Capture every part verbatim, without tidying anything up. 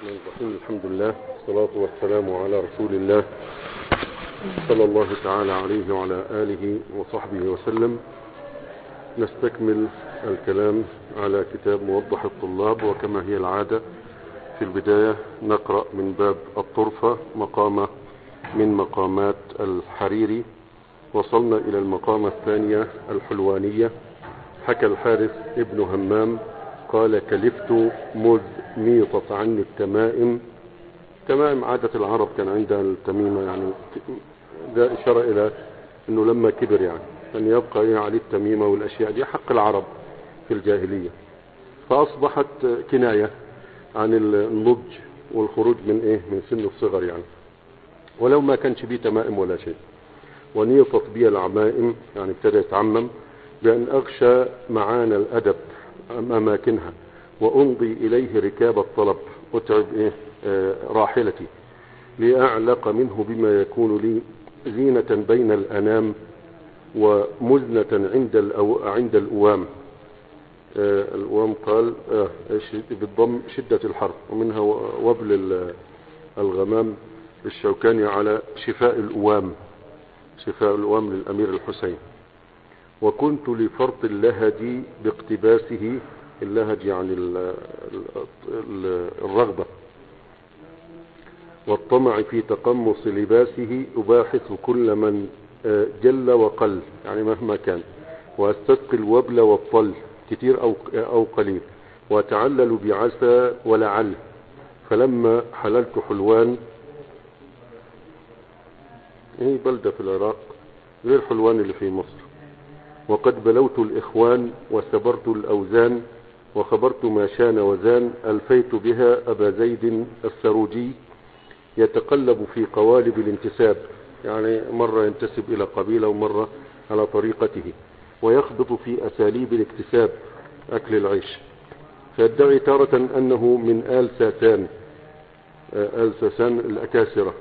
الرحمن الرحيم. الحمد لله والصلاة والسلام على رسول الله صلى الله تعالى عليه وعلى آله وصحبه وسلم. نستكمل الكلام على كتاب موضح الطلاب، وكما هي العادة في البداية نقرأ من باب الطرفة مقامة من مقامات الحريري. وصلنا إلى المقامة الثانية الحلوانية. حكى الحارث ابن همام قال: كلفت مذ ميطت عني التمائم. تمائم عادة العرب كان عندها التميمة، يعني ده إشارة إلى أنه لما كبر يعني أن يبقى إيه عليه التميمة والأشياء دي حق العرب في الجاهلية، فأصبحت كناية عن النضج والخروج من إيه من سن الصغر يعني، ولو ما كانش بيه تمائم ولا شيء. ونيطت بي العمائم يعني ابتدى يتعمم بأن أغشى معاني الأدب أماكنها وأمضي إليه ركاب الطلب، أتعب إيه آه راحلتي لأعلق منه بما يكون لي زينة بين الأنام ومزنة عند الأو... عند الأوام. آه الأوام قال آه بالضم شدة الحر، ومنها وبل الغمام الشوكاني على شفاء الأوام، شفاء الأوام للأمير الحسين. وكنت لفرط اللهج باقتباسه، اللهج يعني الرغبة والطمع في تقمص لباسه، أباحث كل من جل وقل يعني مهما كان، وأستسقي الوبل والطل كتير أو, أو قليل، وأتعلل بعسى ولعل. فلما حللت حلوان، هي بلدة في العراق غير حلوان اللي في مصر، وقد بلوت الإخوان وسبرت الأوزان، وخبرت ما شان وزان، ألفيت بها أبا زيد السروجي يتقلب في قوالب الانتساب، يعني مرة ينتسب إلى قبيلة ومرة على طريقته، ويخبط في أساليب الاكتساب أكل العيش، فيدعي تارة أنه من آل ساسان، آل ساسان الأكاسرة،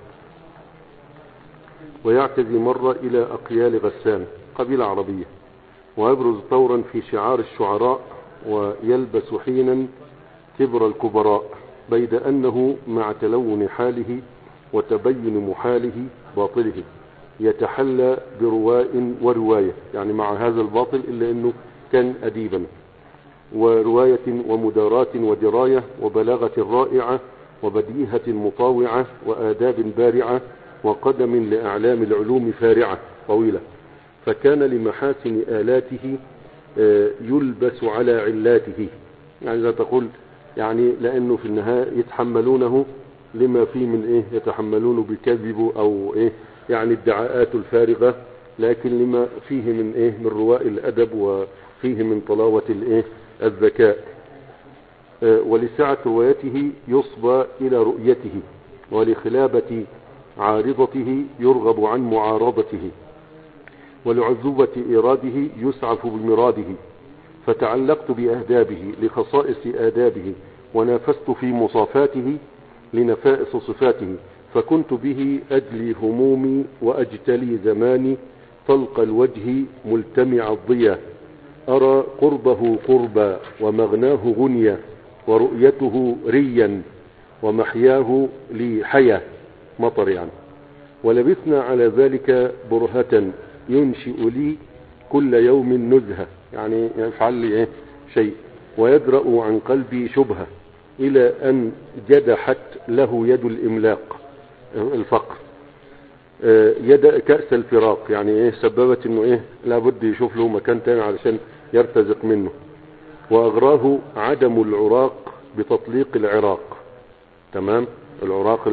ويعتزي مرة إلى أقيال غسان قبيلة عربية، ويبرز طورا في شعار الشعراء، ويلبس حينا كبر الكبراء، بيد أنه مع تلون حاله وتبين محاله باطله يتحلى برواء ورواية، يعني مع هذا الباطل إلا أنه كان أديبا، ورواية ومداراة ودراية وبلاغة رائعة وبديهة مطاوعة وآداب بارعة وقدم لأعلام العلوم فارعة طويلة. فكان لمحاسن آلاته يلبس على علاته، يعني إذا تقول يعني لأنه في النهاية يتحملونه لما فيه من إيه يتحملونه بكذب أو إيه يعني الدعاءات الفارغة، لكن لما فيه من إيه من رواء الأدب وفيه من طلاوة الإيه الذكاء. ولسعة روايته يصبى إلى رؤيته، ولخلابة عارضته يرغب عن معارضته، ولعذوبة إراده يسعف بمراده. فتعلقت بأهدابه لخصائص آدابه، ونافست في مصافاته لنفائس صفاته، فكنت به أجلي همومي وأجتلي زماني، طلق الوجه ملتمع الضياء، أرى قربه قربا ومغناه غنيا، ورؤيته ريا ومحياه لي حياة مطر يعني. ولبثنا على ذلك برهة ينشئ لي كل يوم نزهة، يعني يفعل لي إيه شيء، ويدرأ عن قلبي شبهة، إلى أن جدحت له يد الإملاق الفقر، يد كأس الفراق، يعني إيه سببت إنه إيه لابد يشوف له مكان تاني علشان يرتزق منه. وأغراه عدم العراق بتطليق العراق، تمام العراق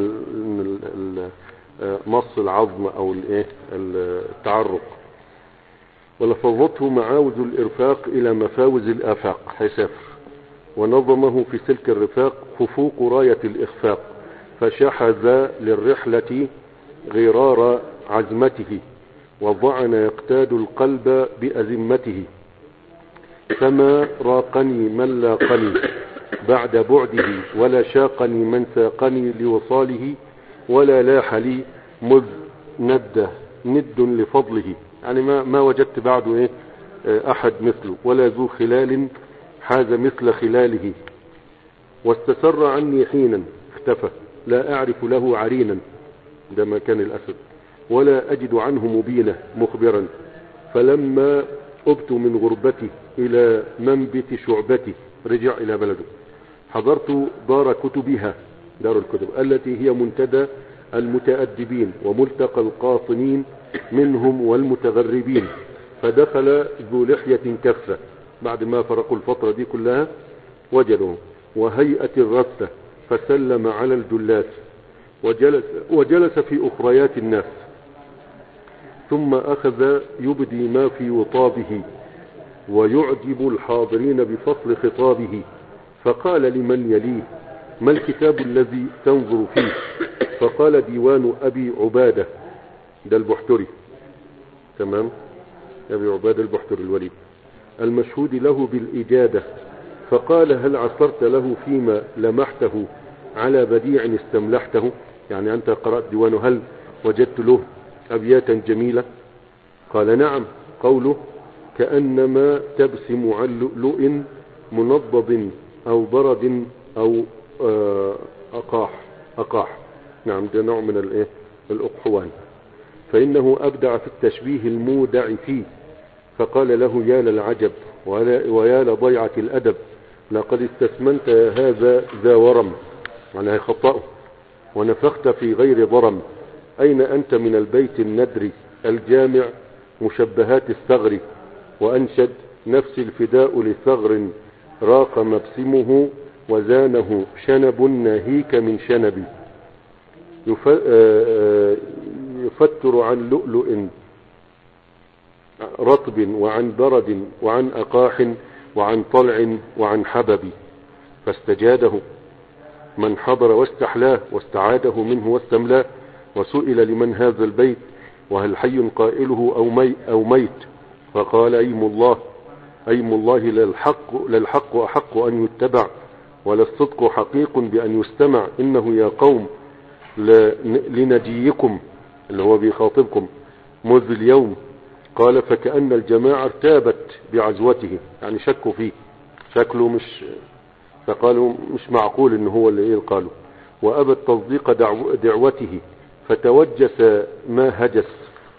مص العظم أو الإيه التعرق. ولفظته معاوز الإرفاق إلى مفاوز الآفاق حيسافر، ونظمه في سلك الرفاق خفوق راية الإخفاق، فشحذ للرحلة غرار عزمته، وضعن يقتاد القلب بأزمته. فما راقني من لاقني بعد بعده، ولا شاقني من ساقني لوصاله، ولا لاح لي مذ ند ند لفضله، يعني ما, ما وجدت بعده إيه أحد مثله، ولا ذو خلال حاز مثل خلاله. واستسر عني حينا اختفى، لا أعرف له عرينا، ده مكان الأسد، ولا أجد عنه مبينة مخبرا. فلما أبت من غربتي إلى منبت شعبتي، رجع إلى بلده، حضرت دار كتبها، دار الكتب التي هي منتدى المتأدبين وملتقى القاطنين منهم والمتغربين. فدخل ذو لحية كفة، بعد ما فرقوا الفترة دي كلها وجدوا، وهيئة الرثة، فسلم على الجلاس وجلس, وجلس في أخريات الناس، ثم أخذ يبدي ما في وطابه ويعجب الحاضرين بفصل خطابه، فقال لمن يليه: ما الكتاب الذي تنظر فيه؟ فقال: ديوان أبي عبادة، ده البحتري، تمام، أبي عبادة البحتري الوليد المشهود له بالإجادة. فقال: هل عثرت له فيما لمحته على بديع استملحته؟ يعني أنت قرأت ديوانه، هل وجدت له أبياتا جميلة؟ قال: نعم. قوله: كأنما تبسم عن لؤلؤ منضد أو برد أو أقاح أقاح نعم، ده نوع من الايه الأقحوان. فإنه أبدع في التشبيه المودع فيه. فقال له: يا للعجب ويا لضيعة الأدب، لقد استثمنت هذا ذا ورم، يعني خطأه، ونفخت في غير ضرم. أين أنت من البيت الندر الجامع مشبهات الثغر؟ وأنشد: نفس الفداء لثغر راق مبسمه وزانه شنب ناهيك من شنبي. يفتر عن لؤلؤ رطب وعن برد وعن أقاح وعن طلع وعن حبب. فاستجاده من حضر واستحلاه واستعاده منه واستملاه. وسئل: لمن هذا البيت؟ وهل حي قائله أو, مي أو ميت؟ فقال: أيم الله، أيم الله للحق, للحق أحق أن يتبع، وللصدق حقيق بأن يستمع. إنه يا قوم لنجيكم، اللي هو بيخاطبكم، مذ اليوم. قال: فكأن الجماعة ارتابت بعزوته، يعني شكوا فيه، شكله مش، فقالوا مش معقول إنه هو اللي إيه قالوا. وأبت تصديق دعو دعوته، فتوجس ما هجس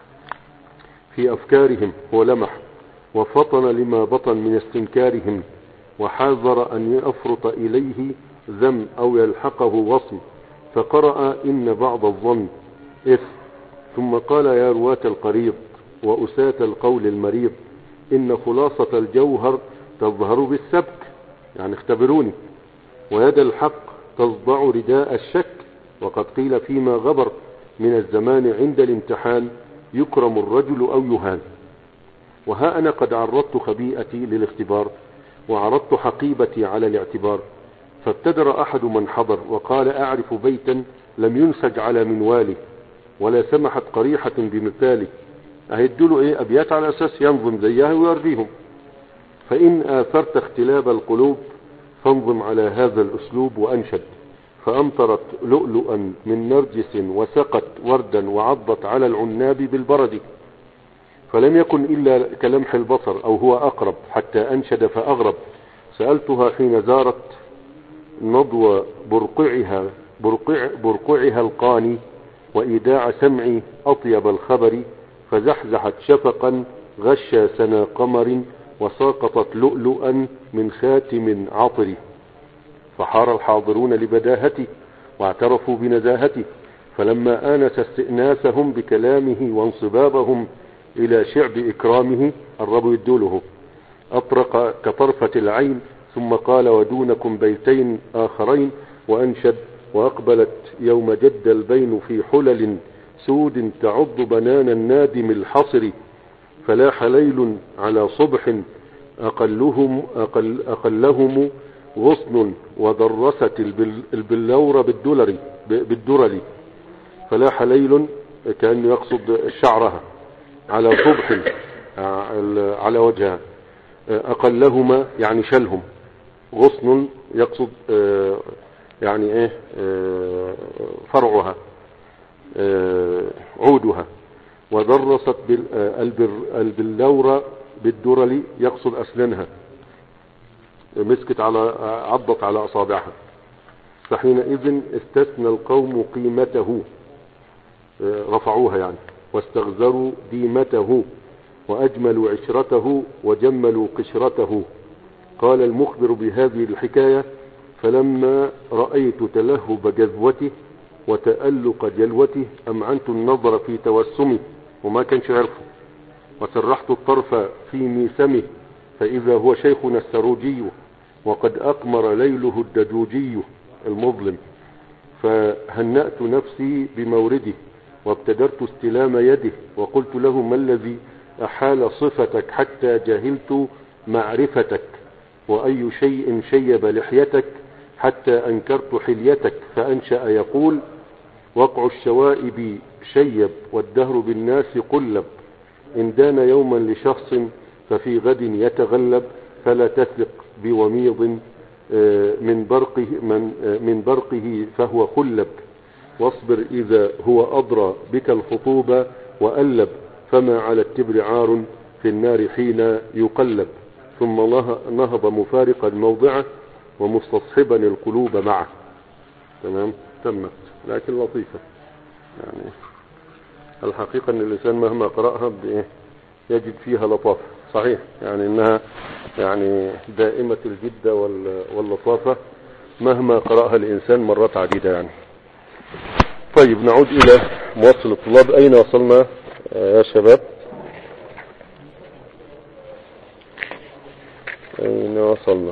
في أفكارهم ولمح، وفطن لما بطن من استنكارهم، وحاذر أن يفرط إليه ذم أو يلحقه وصم. فقرأ: إن بعض الظن إث. ثم قال: يا رواة القريض وأساة القول المريض، إن خلاصة الجوهر تظهر بالسبك، يعني اختبروني، ويد الحق تصدع رداء الشك. وقد قيل فيما غبر من الزمان عند الامتحان: يكرم الرجل أو يهان. وها أنا قد عرضت خبيئتي للاختبار، وعرضت حقيبتي على الاعتبار. فابتدر أحد من حضر وقال: أعرف بيتا لم ينسج على منواله، ولا سمحت قريحة بمثاله. أهدوا إيه أبيات على أساس ينظم زيها ويرضيهم. فإن آثرت اختلاب القلوب فانظم على هذا الأسلوب. وأنشد: فأمطرت لؤلؤا من نرجس، وسقت وردا، وعضت على العناب بالبرد. فلم يكن إلا كلمح البصر أو هو أقرب، حتى أنشد فأغرب. سألتها حين زارت نضو برقعها, برقع برقعها القاني، وإيداع سمعي أطيب الخبر. فزحزحت شفقا غشى سنا قمر، وساقطت لؤلؤا من خاتم عطر. فحار الحاضرون لبداهته، واعترفوا بنزاهته. فلما آنس استئناسهم بكلامه وانصبابهم إلى شعب إكرامه، الرب يدوله، أطرق كطرفة العين، ثم قال: ودونكم بيتين آخرين. وأنشد: وأقبلت يوم جد البين في حلل سود، تعض بنان النادم الحصر. فلاح ليل على صبح أقلهم, أقل أقلهم غصن، ودرست البلور بالدولر بالدرل. فلاح ليل كأنه يقصد شعرها، على صبح على وجهها، أقلهما يعني شلهم، غصن يقصد يعني ايه فرعها عودها، ودرست البلور بالدرل يقصد أسنانها، مسكت على عضت على أصابعها. فحينئذ استثنى القوم قيمته، رفعوها يعني، واستغزروا ديمته، وأجملوا عشرته وجملوا قشرته. قال المخبر بهذه الحكاية: فلما رأيت تلهب جذوته وتألق جلوته أمعنت النظر في توسمه، وما كانش عرفه، وسرحت الطرف في ميسمه، فإذا هو شيخنا السروجي وقد أقمر ليله الدجوجي المظلم، فهنأت نفسي بمورده وابتدرت استلام يده، وقلت له: ما الذي أحال صفتك حتى جهلت معرفتك، وأي شيء شيب لحيتك حتى أنكرت حليتك. فأنشأ يقول: وقع الشوائب شيب والدهر بالناس قلب، إن دان يوما لشخص ففي غد يتغلب، فلا تثق بوميض من برقه, من من برقه فهو خلب، واصبر إذا هو أضرى بك الخطوب وألب، فما على التبر عار في النار حين يقلب. ثم نهض مفارقا موضعه ومستصحبا القلوب معه. تمام، تمت، لكن لطيفة يعني. الحقيقة ان الانسان مهما قرأها يجد فيها لطافة، صحيح يعني انها يعني دائمة الجدة واللطافة مهما قرأها الانسان مرات عديدة يعني. طيب نعود الى موصل الطلاب. اين وصلنا يا شباب؟ اين وصلنا؟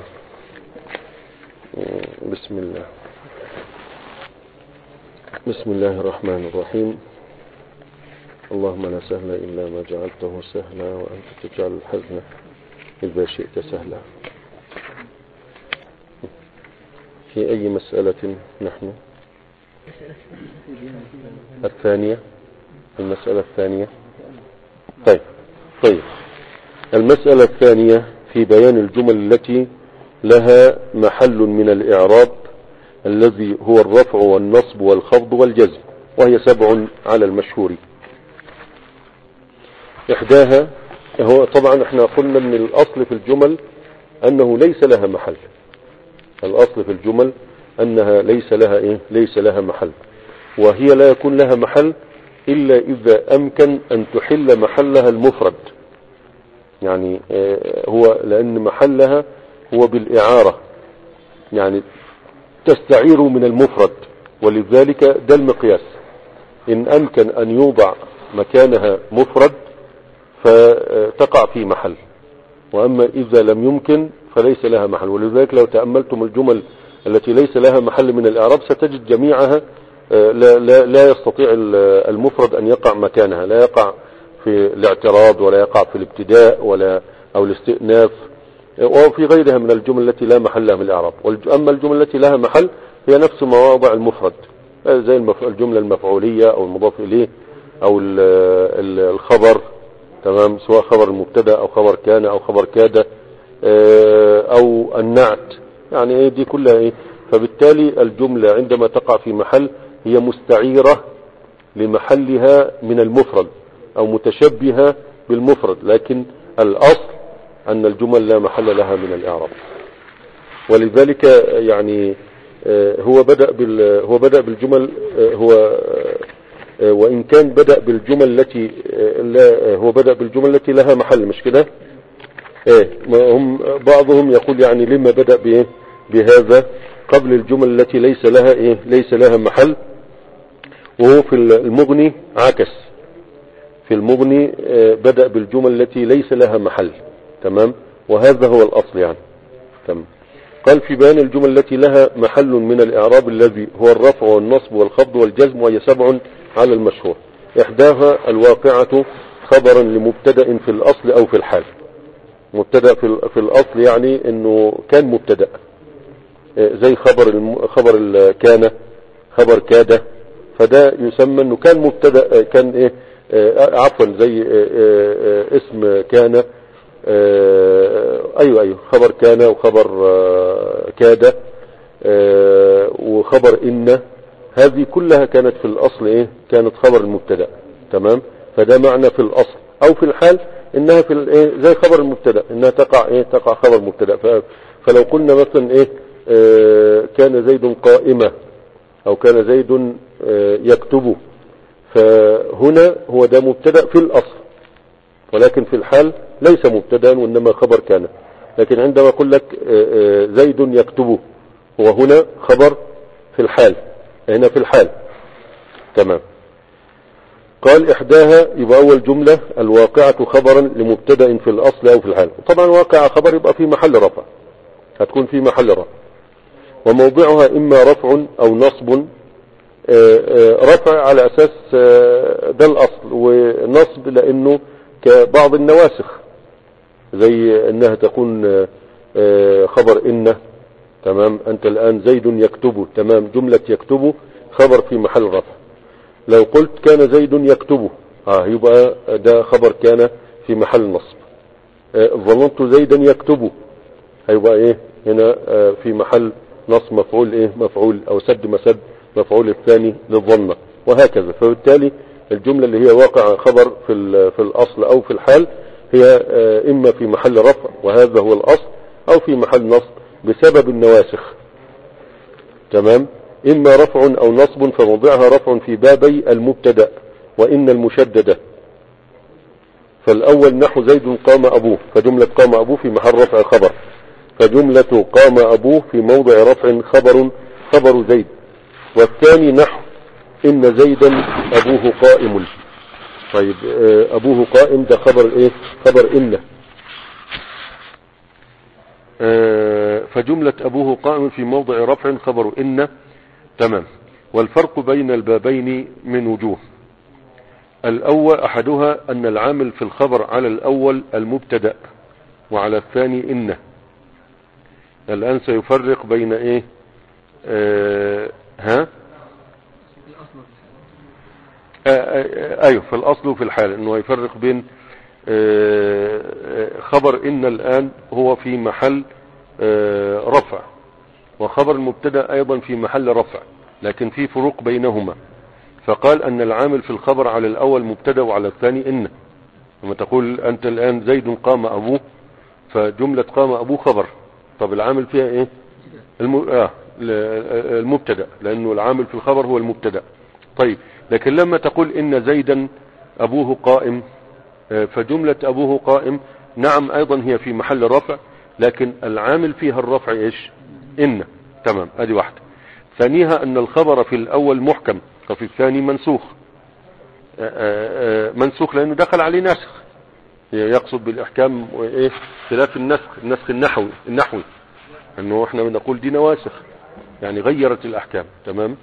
بسم الله بسم الله الرحمن الرحيم. اللهم لا سهل إلا ما جعلته سهلا، وأنت تجعل الحزن إذا شئت سهلا. في أي مسألة نحن؟ الثانية، المسألة الثانية. طيب طيب المسألة الثانية في بيان الجمل التي لها محل من الإعراب الذي هو الرفع والنصب والخفض والجزم، وهي سبع على المشهور. إحداها، هو طبعا احنا قلنا من الأصل في الجمل أنه ليس لها محل. الأصل في الجمل أنها ليس لها إيه؟ ليس لها محل، وهي لا يكون لها محل إلا إذا أمكن أن تحل محلها المفرد، يعني هو لأن محلها هو بالإعارة، يعني تستعير من المفرد، ولذلك ده المقياس. إن أمكن أن يوضع مكانها مفرد فتقع في محل، وأما إذا لم يمكن فليس لها محل. ولذلك لو تأملتم الجمل التي ليس لها محل من الإعراب ستجد جميعها لا, لا, لا يستطيع المفرد أن يقع مكانها، لا يقع في الاعتراض ولا يقع في الابتداء ولا أو الاستئناف، وفي غيرها من الجمل التي لا محل لها من الإعراب. أما الجمل التي لها محل هي نفس مواضع المفرد، زي الجملة المفعولية أو المضاف إليه أو الخبر، تمام، سواء خبر المبتدا أو خبر كان أو خبر كاد أو النعت، يعني ايه دي كلها ايه. فبالتالي الجملة عندما تقع في محل هي مستعيرة لمحلها من المفرد أو متشبهة بالمفرد، لكن الأصل أن الجمل لا محل لها من الإعراب. ولذلك يعني هو بدأ بال هو بدأ بالجمل هو وإن كان بدأ بالجمل التي لا هو بدأ بالجمل التي لها محل، مش كده؟ ايه، هم بعضهم يقول يعني لما بدأ بايه بهذا قبل الجمل التي ليس لها ايه ليس لها محل. وهو في المغني عكس، في المغني بدأ بالجمل التي ليس لها محل، تمام، وهذا هو الأصل يعني. تمام. قال في بيان الجمل التي لها محل من الإعراب الذي هو الرفع والنصب والخفض والجزم، وهي سبع على المشهور. إحداها الواقعة خبرا لمبتدأ في الأصل أو في الحال. مبتدأ في, في الأصل يعني أنه كان مبتدأ، زي خبر الم... خبر ال... كان، خبر كاد، فده يسمى أنه كان مبتدأ، كان إيه آه عفوا زي آه آه اسم كان، آه أيوة أيوة خبر كان وخبر آه كاد آه وخبر إن، هذه كلها كانت في الأصل إيه كانت خبر المبتدأ، تمام. فده معنى في الأصل أو في الحال إنها في إيه زي خبر المبتدأ، إنها تقع إيه تقع خبر مبتدأ. فلو قلنا مثلا إيه كان زيد قائمة او كان زيد يكتب، فهنا هو ده مبتدأ في الاصل، ولكن في الحال ليس مبتدأ وانما خبر كان. لكن عندما اقول لك زيد يكتب، هو هنا خبر في الحال، هنا في الحال. تمام. قال احداها، يبقى اول جملة الواقعة خبرا لمبتدأ في الاصل او في الحال. طبعا واقع خبر يبقى في محل رفع، هتكون في محل رفع. وموضعها اما رفع او نصب. رفع على اساس ده الاصل، ونصب لانه كبعض النواسخ، زي انها تكون خبر ان. تمام. انت الان زيد يكتب، تمام، جملة يكتب خبر في محل رفع. لو قلت كان زيد يكتب، اه يبقى ده خبر كان في محل نصب. ظننت زيدا يكتب، هيبقى ايه هنا آه في محل نصب، مفعول ايه مفعول او سد مسد مفعول الثاني للظنة، وهكذا. فبالتالي الجملة اللي هي واقع خبر في في الاصل او في الحال هي آه اما في محل رفع وهذا هو الاصل، او في محل نصب بسبب النواسخ. تمام. اما رفع او نصب، فموضعها رفع في بابي المبتدا وان المشددة. فالاول نحو زيد قام ابوه، فجملة قام ابوه في محل رفع خبر، فجملة قام ابوه في موضع رفع خبر خبر زيد. والثاني نحو ان زيدا ابوه قائم. طيب ابوه قائم ده خبر ايه خبر ان. فجملة ابوه قائم في موضع رفع خبر ان. تمام. والفرق بين البابين من وجوه. الاول احدها ان العامل في الخبر على الاول المبتدأ وعلى الثاني ان. الان سيفرق بين ايه آه ها آه آه ايوه في الاصل وفي الحال، انه يفرق بين آه خبر ان الان هو في محل آه رفع، وخبر المبتدأ ايضا في محل رفع، لكن في فروق بينهما. فقال ان العامل في الخبر على الاول مبتدأ وعلى الثاني ان. لما تقول انت الان زيد قام ابوه، فجملة قام ابوه خبر، طب العامل فيها ايه الم... آه المبتدأ، لانه العامل في الخبر هو المبتدأ. طيب لكن لما تقول ان زيدا ابوه قائم، آه فجملة ابوه قائم نعم ايضا هي في محل رفع، لكن العامل فيها الرفع ايش ان. تمام. ادي واحدة. ثانيها ان الخبر في الاول محكم وفي الثاني منسوخ. آآ آآ منسوخ لانه دخل عليه نسخ، يقصد بالاحكام وايه خلاف النسخ النسخ النحوي النحوي انه احنا بنقول دي نواسخ يعني غيرت الاحكام. تمام.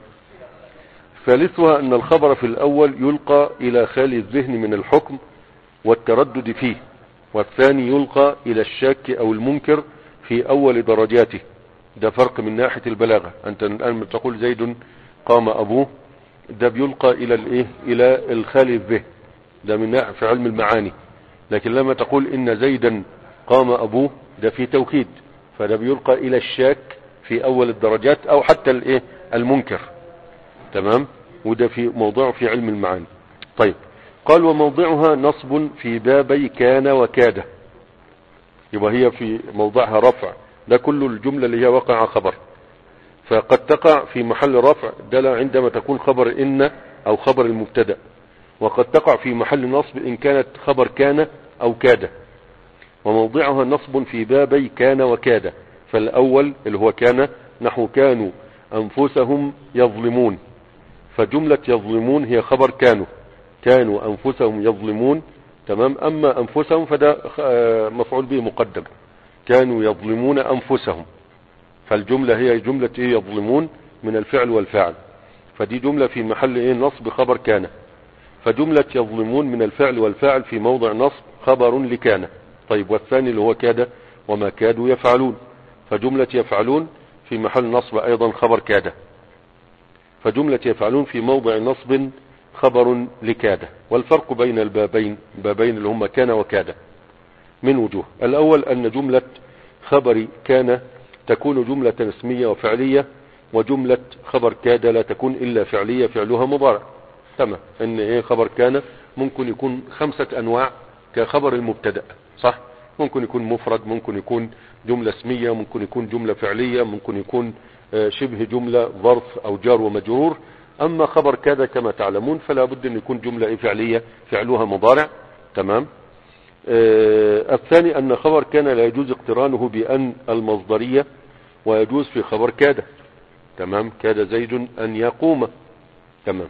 ثالثها ان الخبر في الاول يلقى الى خالي الذهن من الحكم والتردد فيه، والثاني يلقى الى الشاك او المنكر في اول درجاته. ده فرق من ناحية البلاغة. انت الان تقول زيد قام ابوه، ده بيلقى الى الايه الى الخالي الذهن، ده من ناحية في علم المعاني. لكن لما تقول ان زيدا قام ابوه ده في توكيد، فده بيلقى الى الشاك في اول الدرجات او حتى الايه المنكر. تمام. وده في موضوع في علم المعاني. طيب قال وموضعها نصب في بابي كان وكاد، يبقى هي في موضعها رفع، ده كل الجملة اللي هي وقع خبر. فقد تقع في محل رفع ده عندما تكون خبر ان او خبر المبتدأ، وقد تقع في محل نصب ان كانت خبر كان او كاد. وموضعها نصب في بابي كان وكاد. فالاول اللي هو كان نحو كانوا انفسهم يظلمون، فجملة يظلمون هي خبر كانوا، كانوا انفسهم يظلمون. تمام. اما انفسهم فده مفعول به مقدم، كانوا يظلمون انفسهم، فالجملة هي جملة ايه يظلمون من الفعل والفاعل، فدي جملة في محل ايه نصب خبر كان. فجملة يظلمون من الفعل والفاعل في موضع نصب خبر لكان. طيب والثاني اللي هو كاد وما كادوا يفعلون، فجملة يفعلون في محل نصب ايضا خبر كاد، فجملة يفعلون في موضع نصب خبر لكاد. والفرق بين البابين بابين اللي هم كان وكاد من وجوه. الاول ان جملة خبر كان تكون جملة اسمية وفعلية، وجملة خبر كاد لا تكون الا فعلية فعلها مضارع. تمام. ان ايه خبر كان ممكن يكون خمسة انواع كخبر المبتدأ، صح، ممكن يكون مفرد، ممكن يكون جملة اسمية، ممكن يكون جملة فعلية، ممكن يكون شبه جملة ظرف او جار ومجرور. اما خبر كذا كما تعلمون فلا بد ان يكون جملة فعلية فعلها مضارع. تمام. آه الثاني ان خبر كان لا يجوز اقترانه بان المصدرية، ويجوز في خبر كاد. تمام. كاد زيد ان يقوم. تمام.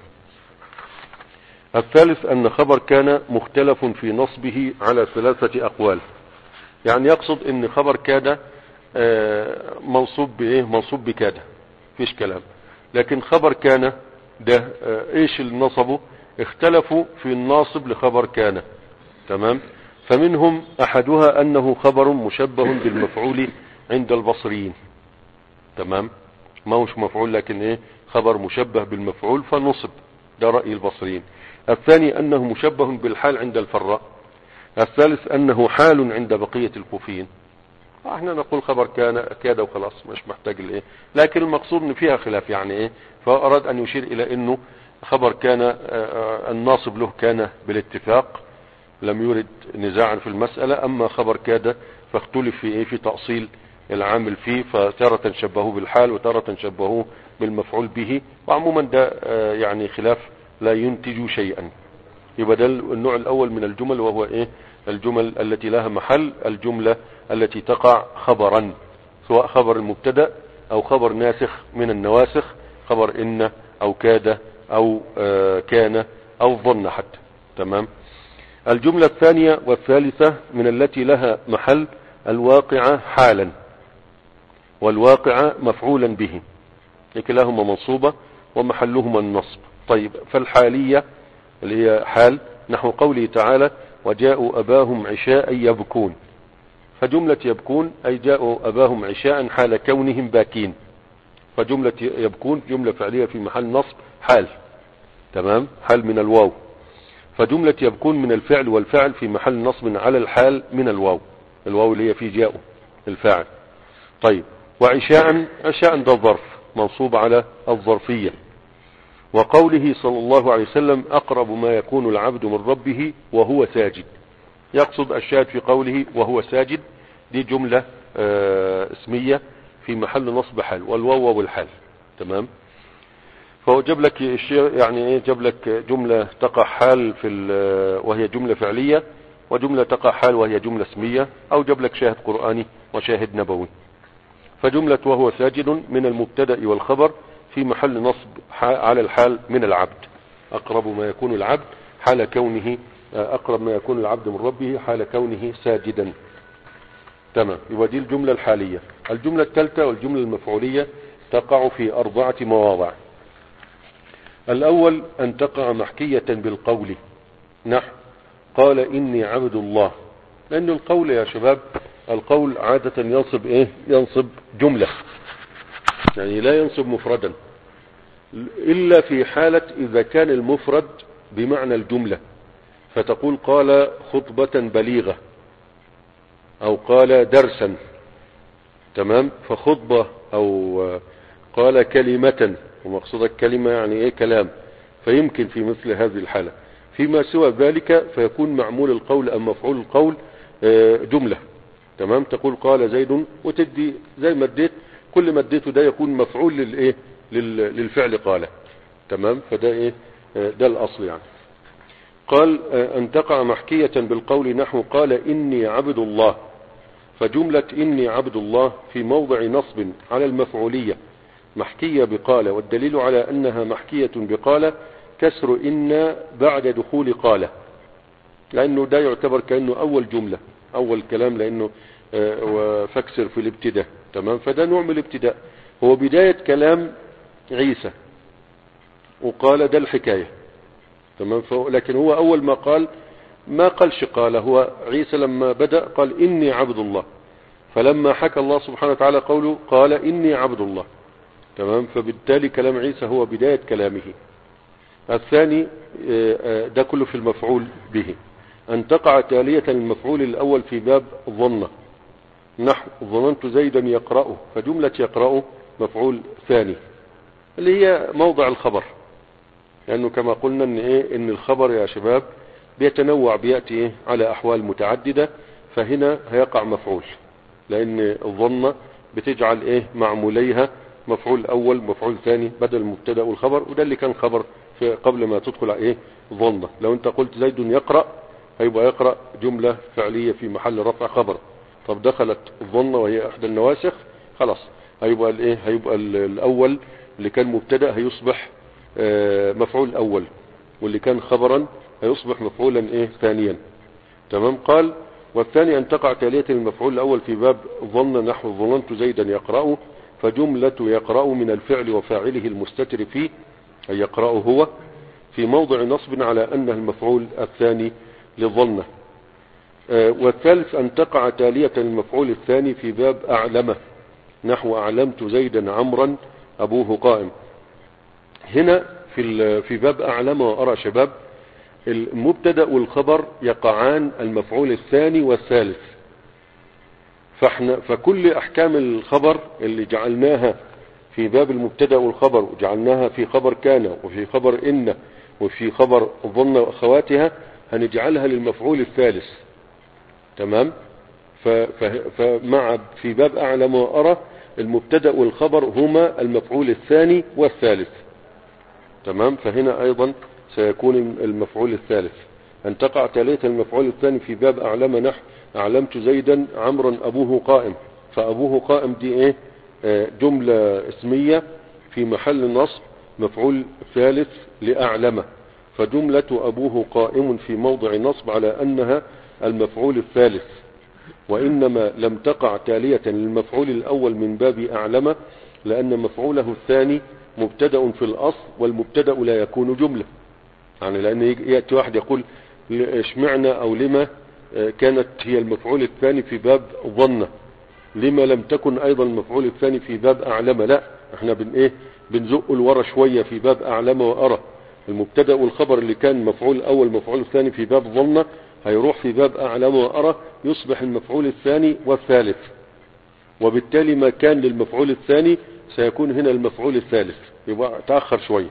الثالث ان خبر كان مختلف في نصبه على ثلاثة اقوال. يعني يقصد ان خبر كاد آه منصوب بايه؟ منصوب بكاد، فيش كلام. لكن خبر كان ده آه ايش اللي نصبه؟ اختلفوا في الناصب لخبر كان. تمام. فمنهم احدها انه خبر مشبه بالمفعول عند البصريين. تمام. ما هوش مفعول لكن ايه؟ خبر مشبه بالمفعول فنصب، ده رأي البصريين. الثاني انه مشبه بالحال عند الفراء. الثالث انه حال عند بقية الكوفيين. احنا نقول خبر كان كاد وخلاص، مش محتاج الايه. لكن المقصود ان فيها خلاف يعني ايه. فاراد ان يشير الى انه خبر كان الناصب له كان بالاتفاق، لم يرد نزاعا في المسألة. اما خبر كاد فاختلف في ايه؟ في تأصيل العامل فيه، فتارة شبهوه بالحال وتارة شبهوه بالمفعول به. وعموما ده يعني خلاف لا ينتج شيئا. يبقى ده النوع الاول من الجمل، وهو ايه؟ الجمل التي لها محل، الجملة التي تقع خبرا، سواء خبر المبتدا او خبر ناسخ من النواسخ، خبر ان او كاد او آه كان او ظن حتى. تمام. الجملة الثانية والثالثة من التي لها محل الواقعة حالا والواقعة مفعولا به، كلاهما منصوبة ومحلهما النصب. طيب، فالحالية اللي هي حال نحو قوله تعالى وجاءوا أباهم عشاء يبكون. فجملة يبكون أي جاءوا أباهم عشاء حال كونهم باكين. فجملة يبكون جملة فعلية في محل نصب حال. تمام. حال من الواو. فجملة يبكون من الفعل، والفعل في محل نصب على الحال من الواو، الواو اللي هي في جاءوا الفاعل. طيب، وعشاء، عشاء ده الظرف منصوب على الظرفية. وقوله صلى الله عليه وسلم أقرب ما يكون العبد من ربه وهو ساجد. يقصد الشاهد في قوله وهو ساجد، دي جملة آه اسمية في محل نصب حال، والواو والحال. تمام. فهو جاب لك يعني ايه؟ جاب لك جملة تقع حال في وهي جملة فعلية، وجملة تقع حال وهي جملة اسمية، او جاب لك شاهد قرآني وشاهد نبوي. فجملة وهو ساجد من المبتدأ والخبر في محل نصب على الحال من العبد. اقرب ما يكون العبد حال كونه اقرب ما يكون العبد من ربه حال كونه ساجدا. تمام. يبقى دي الجملة الحالية. الجملة الثالثة والجملة المفعولية تقع في اربعة مواضع. الاول ان تقع محكية بالقول، نحو قال اني عبد الله. لان القول يا شباب، القول عادة ينصب ايه؟ ينصب جملة، يعني لا ينصب مفردا، الا في حالة اذا كان المفرد بمعنى الجملة، فتقول قال خطبة بليغة او قال درسا. تمام. فخطبة او قال كلمة، ومقصودك كلمة يعني ايه؟ كلام. فيمكن في مثل هذه الحالة. فيما سوى ذلك فيكون معمول القول ام مفعول القول جملة. تمام. تقول قال زيد، وتدي زي ما اديت، كل ما اديته ده يكون مفعول للايه؟ للفعل قال. تمام. فده ايه؟ ده الاصل يعني. قال ان تقع محكية بالقول نحو قال اني عبد الله. فجملة اني عبد الله في موضع نصب على المفعولية محكية بقال، والدليل على انها محكية بقال كسر ان بعد دخول قال، لانه ده يعتبر كأنه اول جملة اول كلام، لانه فاكسر في الابتداء. تمام. فده نوع من الابتداء، هو بداية كلام عيسى، وقال ده الحكاية. تمام. لكن هو اول ما قال ما قالش قال، هو عيسى لما بدأ قال اني عبد الله، فلما حكى الله سبحانه وتعالى قوله قال اني عبد الله. تمام. فبالتالي كلام عيسى هو بداية كلامه. الثاني ده كله في المفعول به. ان تقع تالية المفعول الاول في باب ظن، نحو ظننت زيدا يقرأه. فجملة يقرأه مفعول ثاني اللي هي موضع الخبر، لانه كما قلنا ان ايه؟ ان الخبر يا شباب بيتنوع، بيأتي ايه؟ على احوال متعددة. فهنا هيقع مفعول، لان الظن بتجعل ايه معموليها مفعول اول مفعول ثاني بدل المبتدا والخبر، وده اللي كان خبر في قبل ما تدخل على ايه ظنه. لو انت قلت زيد يقرأ هيبقى يقرأ جملة فعلية في محل رفع خبر. طب دخلت الظنه وهي احدى النواسخ، خلاص هيبقى الايه هيبقى الاول اللي كان مبتدا هيصبح مفعول اول، واللي كان خبرا هيصبح مفعولا ايه ثانيا. تمام. قال والثاني ان تقع تالية المفعول الاول في باب ظن نحو ظننت زيدا يقرأ، فجملة يقرأ من الفعل وفاعله المستتر فيه أي يقرأ هو في موضع نصب على أنه المفعول الثاني للظنة. آه والثالث أن تقع تالية المفعول الثاني في باب أعلم نحو أعلمت زيدا عمرا أبوه قائم. هنا في في باب أعلم وأرى شباب المبتدأ والخبر يقعان المفعول الثاني والثالث، فاحنا فكل احكام الخبر اللي جعلناها في باب المبتدا والخبر وجعلناها في خبر كان وفي خبر ان وفي خبر ظن واخواتها هنجعلها للمفعول الثالث. تمام. فمع في باب اعلم وارى المبتدا والخبر هما المفعول الثاني والثالث. تمام. فهنا ايضا سيكون المفعول الثالث ان تقع تالية المفعول الثاني في باب اعلم نحو أعلمت زيدا عمرا أبوه قائم، فأبوه قائم دي إيه آه جملة اسمية في محل نصب مفعول ثالث لأعلم، فجملة أبوه قائم في موضع نصب على أنها المفعول الثالث، وإنما لم تقع تالية للمفعول الأول من باب أعلم لأن مفعوله الثاني مبتدأ في الأصل، والمبتدأ لا يكون جملة. يعني لأن يأتي واحد يقول اشمعنا أو لما كانت هي المفعول الثاني في باب ظنة، لما لم تكن ايضا المفعول الثاني في باب اعلم؟ لا، احنا بن ايه بنزق الورا شوية في باب اعلم وارى. المبتدا والخبر اللي كان مفعول اول مفعول الثاني في باب ظنة هيروح في باب اعلم وارى يصبح المفعول الثاني والثالث، وبالتالي ما كان للمفعول الثاني سيكون هنا المفعول الثالث، يبقى تأخر شوية.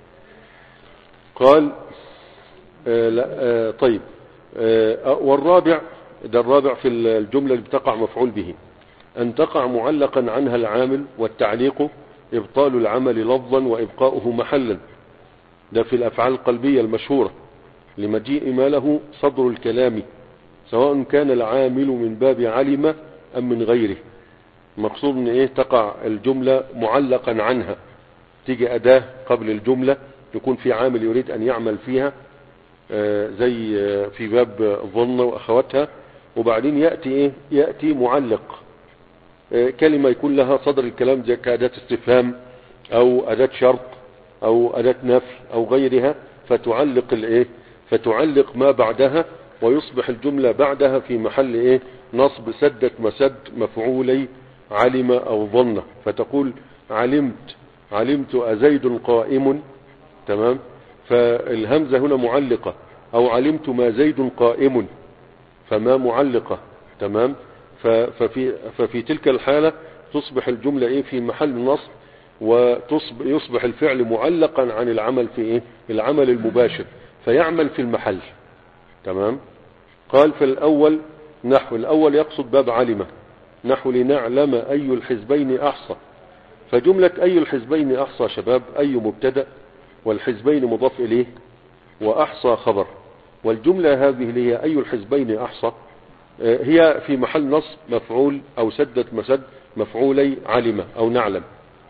قال آه لا آه طيب آه والرابع، ده الرابع في الجملة اللي بتقع مفعول به، أن تقع معلقا عنها العامل والتعليق إبطال العمل لفظا وإبقاؤه محلا. ده في الأفعال القلبية المشهورة لمجيء ما له صدر الكلام، سواء كان العامل من باب علم أم من غيره. مقصود ان ايه تقع الجملة معلقا عنها، تيجي أداة قبل الجملة يكون في عامل يريد أن يعمل فيها آه زي آه في باب ظن وأخواتها، وبعدين يأتي ايه يأتي معلق آه كلمة يكون لها صدر الكلام زي كأداة استفهام أو أداة شرط أو أداة نفي أو غيرها، فتعلق الايه فتعلق ما بعدها ويصبح الجملة بعدها في محل ايه نصب سدت مسد مفعولي علم أو ظن. فتقول علمت علمت أزيد قائم. تمام. فالهمزة هنا معلقة، أو علمت ما زيد قائم فما معلقة. تمام. ففي, ففي تلك الحالة تصبح الجملة ايه في محل نصب، ويصبح الفعل معلقا عن العمل في ايه العمل المباشر فيعمل في المحل. تمام. قال في الأول نحو الأول يقصد باب علمة نحو لنعلم أي الحزبين أحصى. فجملة أي الحزبين أحصى شباب أي مبتدأ والحزبين مضاف إليه وأحصى خبر، والجملة هذه اللي هي أي الحزبين أحصى هي في محل نصب مفعول أو سدت مسد مفعولي علمة أو نعلم.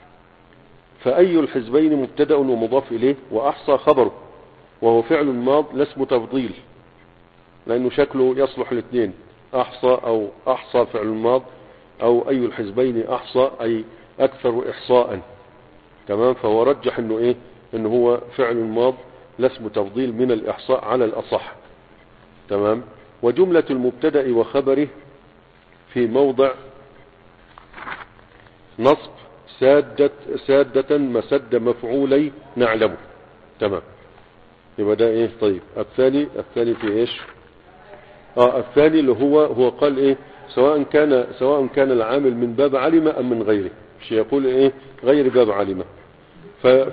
فأي الحزبين مبتدأ ومضاف إليه وأحصى خبره، وهو فعل ماض لا اسم تفضيل لأنه شكله يصلح الاثنين، أحصى أو أحصى فعل ماض أو أي الحزبين أحصى أي أكثر إحصاء. تمام. فهو رجح إنه إيه إنه هو فعل ماض لا اسم تفضيل من الإحصاء على الأصح. تمام. وجملة المبتدأ وخبره في موضع نصب سادة سادة مسد مفعولي نعلمه. تمام. يبقى ده ايه طيب الثاني الثاني في ايش اه الثاني اللي هو هو قال ايه سواء كان سواء كان العامل من باب علمة ام من غيره، مش يقول ايه غير باب علمة.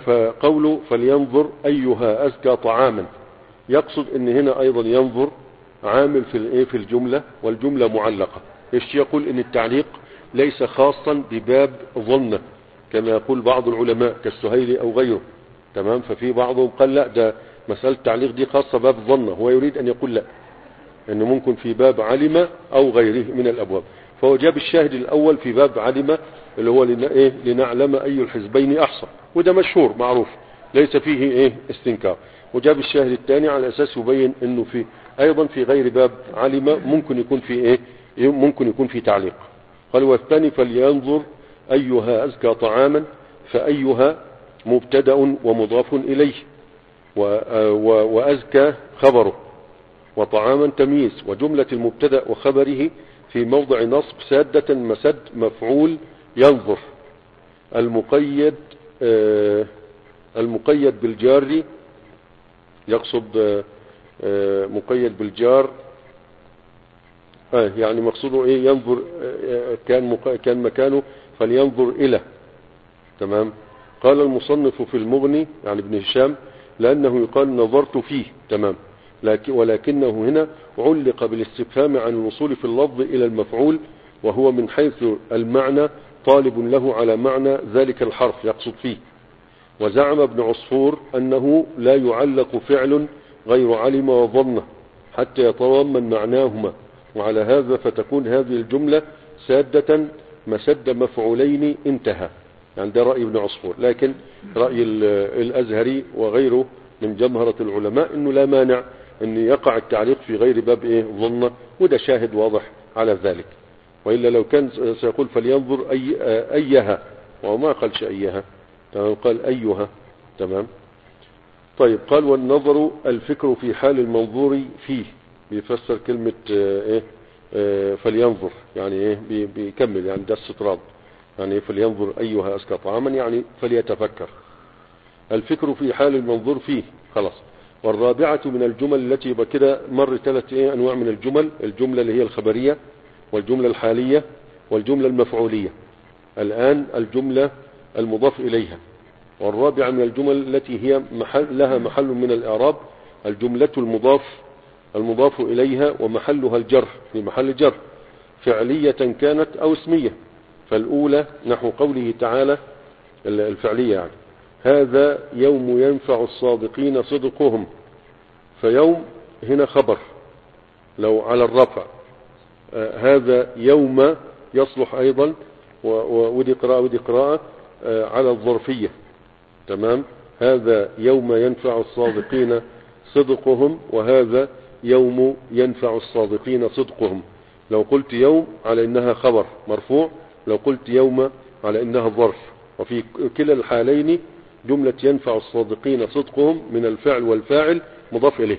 فقوله فلينظر ايها ازكى طعاما، يقصد ان هنا ايضا ينظر عامل في الايه في الجملة والجملة معلقة. ايش يقول ان التعليق ليس خاصا بباب ظن كما يقول بعض العلماء كالسهيلي او غيره. تمام. ففي بعضهم قال لا، ده مسألة التعليق دي خاصة باب ظن. هو يريد ان يقول لا، انه ممكن في باب علم او غيره من الابواب. فهو جاب الشاهد الاول في باب علم اللي هو لنا ايه لنعلم اي الحزبين احصى، وده مشهور معروف ليس فيه ايه استنكار. وجاب الشاهد الثاني على اساس يبين انه في ايضا في غير باب علم ممكن يكون في ايه ممكن يكون في تعليق. قال والثاني فلينظر ايها ازكى طعاما، فايها مبتدا ومضاف اليه، وازكى خبره، وطعاما تمييز، وجملة المبتدا وخبره في موضع نصب سادة مسد مفعول ينظر. المقيد آه المقيد بالجار يقصد آه آه مقيد بالجار آه يعني مقصوده ايه ينظر آه كان كان مكانه فلينظر الى. تمام. قال المصنف في المغني يعني ابن هشام لانه يقال نظرت فيه. تمام. لكن ولكنه هنا علق بالاستفهام عن الوصول في اللفظ الى المفعول، وهو من حيث المعنى طالب له على معنى ذلك الحرف يقصد فيه. وزعم ابن عصفور انه لا يعلق فعل غير علم وظن حتى يتضمن معناهما، وعلى هذا فتكون هذه الجملة سادة مسد مفعولين انتهى. يعني ده رأي ابن عصفور، لكن رأي الازهري وغيره من جمهرة العلماء انه لا مانع ان يقع التعليق في غير باب ايه ظن، وده شاهد واضح على ذلك. وإلا لو كان سيقول فلينظر أي أيها، وهو ما قالش أيها. تمام. قال أيها. تمام. طيب. قال والنظر الفكر في حال المنظور فيه، بيفسر كلمة ايه اه فلينظر يعني ايه بيكمل يعني ده استطراد يعني ايه فلينظر أيها أزكى طعاما يعني فليتفكر. الفكر في حال المنظور فيه خلاص. والرابعة من الجمل التي بكده مر ثلاث ايه انواع من الجمل، الجملة اللي هي الخبرية والجملة الحالية والجملة المفعولية. الآن الجملة المضاف إليها. والرابعة من الجمل التي هي محل لها محل من الإعراب الجملة المضاف المضاف إليها ومحلها الجر في محل جر، فعلية كانت أو اسمية. فالأولى نحو قوله تعالى الفعلية يعني هذا يوم ينفع الصادقين صدقهم، فيوم هنا خبر لو على الرفع. آه هذا يوم يصلح أيضا ودي قراءة ودي قراءة آه على الظرفية. تمام. هذا يوم ينفع الصادقين صدقهم، وهذا يوم ينفع الصادقين صدقهم. لو قلت يوم على إنها خبر مرفوع، لو قلت يوم على إنها ظرف. وفي كلا الحالين جملة ينفع الصادقين صدقهم من الفعل والفاعل مضاف إليه،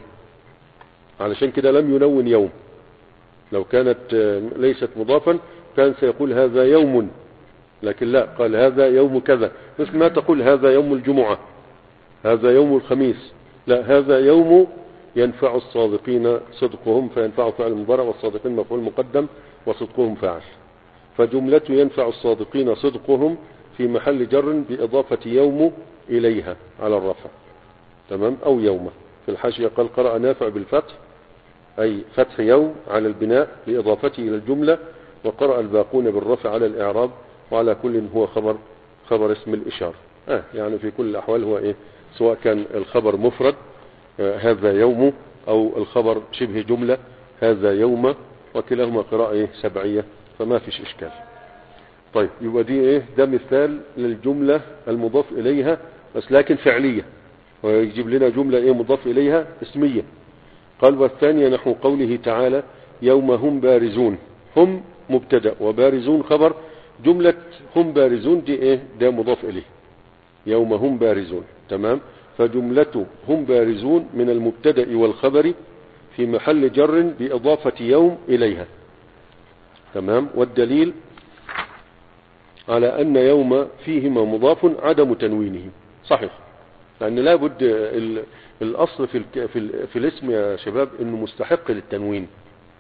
علشان كده لم ينون يوم. لو كانت ليست مضافا كان سيقول هذا يوم، لكن لا، قال هذا يوم كذا، مثل ما تقول هذا يوم الجمعة، هذا يوم الخميس. لا، هذا يوم ينفع الصادقين صدقهم، فينفع فعل مضارع والصادقين مفعول مقدم وصدقهم فاعل. فجملة ينفع الصادقين صدقهم في محل جر بإضافة يوم إليها على الرفع. تمام. أو يوم. في الحاشية قال قرأ نافع بالفتح أي فتح يوم على البناء بإضافته إلى الجملة، وقرأ الباقون بالرفع على الإعراب، وعلى كل هو خبر خبر اسم الإشارة. آه يعني في كل الأحوال هو إيه، سواء كان الخبر مفرد آه هذا يوم، أو الخبر شبه جملة هذا يوم، وكلاهما قراءة إيه سبعية، فما فيش إشكال. طيب، يبقى دي إيه، ده مثال للجملة المضاف إليها بس لكن فعلية، ويجيب لنا جملة إيه مضاف إليها اسمية. قال والثانية نحو قوله تعالى يوم هم بارزون. هم مبتدأ وبارزون خبر. جملة هم بارزون دي ايه، ده مضاف اليه، يوم هم بارزون. تمام. فجملة هم بارزون من المبتدأ والخبر في محل جر بإضافة يوم إليها. تمام. والدليل على أن يوم فيهما مضاف عدم تنوينه. صحيح، لأن لا بد الأصل في, في, في الاسم يا شباب أنه مستحق للتنوين.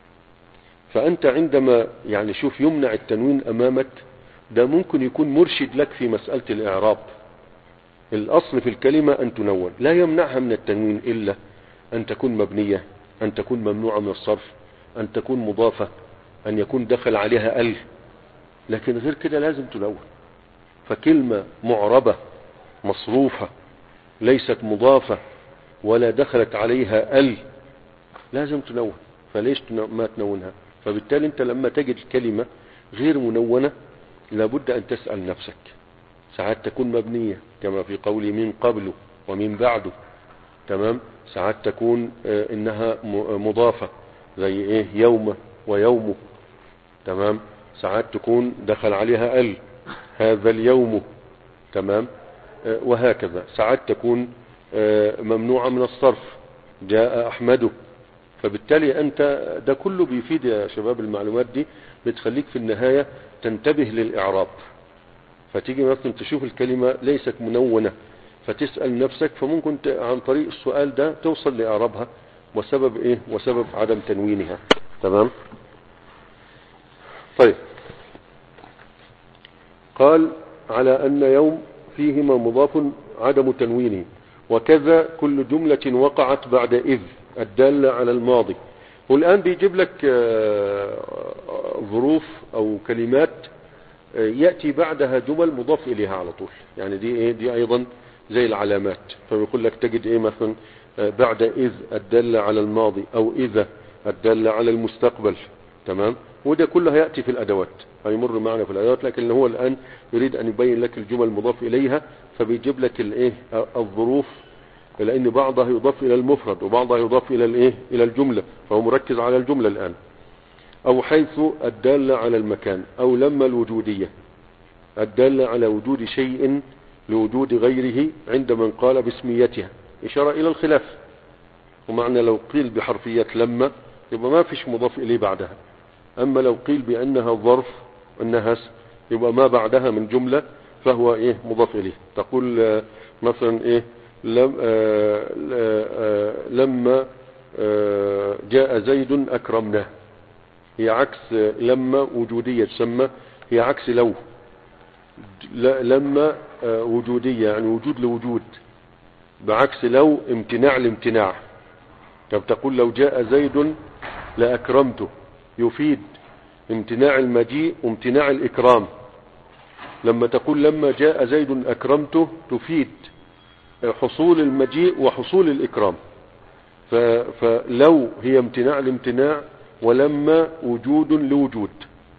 فأنت عندما يعني شوف يمنع التنوين أمامك، ده ممكن يكون مرشد لك في مسألة الإعراب. الأصل في الكلمة أن تنون، لا يمنعها من التنوين إلا أن تكون مبنية أن تكون ممنوعة من الصرف، أن تكون مضافة، أن يكون دخل عليها ال، لكن غير كده لازم تلون. فكلمة معربة مصروفة ليست مضافة ولا دخلت عليها ال لازم تلون، فليش ما تنونها؟ فبالتالي انت لما تجد الكلمة غير منونة لابد ان تسأل نفسك. ساعات تكون مبنية كما في قولي من قبله ومن بعده، تمام. ساعات تكون اه انها مضافة زي ايه يوم ويومه، تمام. ساعات تكون دخل عليها ال هذا اليوم، تمام. اه وهكذا. ساعات تكون اه ممنوعة من الصرف جاء احمده. فبالتالي انت ده كله بيفيد يا شباب، المعلومات دي بتخليك في النهاية تنتبه للاعراب. فتيجي مثلا تشوف الكلمة ليست منونة فتسأل نفسك، فممكن عن طريق السؤال ده توصل لإعرابها وسبب ايه وسبب عدم تنوينها، تمام. طيب، قال على أن يوم فيهما مضاف عدم تنوينه، وكذا كل جملة وقعت بعد إذ الدالة على الماضي. والآن بيجيب لك ظروف أو كلمات يأتي بعدها جمل مضاف إليها على طول، يعني دي إيه دي أيضا زي العلامات. فبيقول لك تجد إيه مثلا بعد إذ الدالة على الماضي، أو إذا الدالة على المستقبل، تمام. وده كله يأتي في الأدوات، هيمر معنا في الأدوات، لكن هو الآن يريد أن يبين لك الجمل مضاف إليها، فبيجيب لك الإيه الظروف، لأن بعضها يضاف إلى المفرد وبعضها يضاف إلى الإيه إلى الجملة، فهو مركز على الجملة الآن. أو حيث الدالة على المكان، أو لما الوجودية الدالة على وجود شيء لوجود غيره عند من قال باسميتها، إشارة إلى الخلاف. ومعنى لو قيل بحرفية لما يبقى ما فيش مضاف إليه بعدها، أما لو قيل بأنها ظرف أنها اسم يبقى ما بعدها من جملة فهو إيه مضاف إليه. تقول آه مثلا إيه لم آه آه لما آه جاء زيد أكرمناه، هي عكس لما وجودية تسمى، هي عكس لو. لما آه وجودية يعني وجود لوجود، بعكس لو امتناع لامتناع. طب تقول لو جاء زيد لأكرمته، يفيد امتناع المجيء وامتناع الإكرام. لما تقول لما جاء زيد أكرمته تفيد حصول المجيء وحصول الإكرام. فلو هي امتناع لامتناع، ولما وجود لوجود.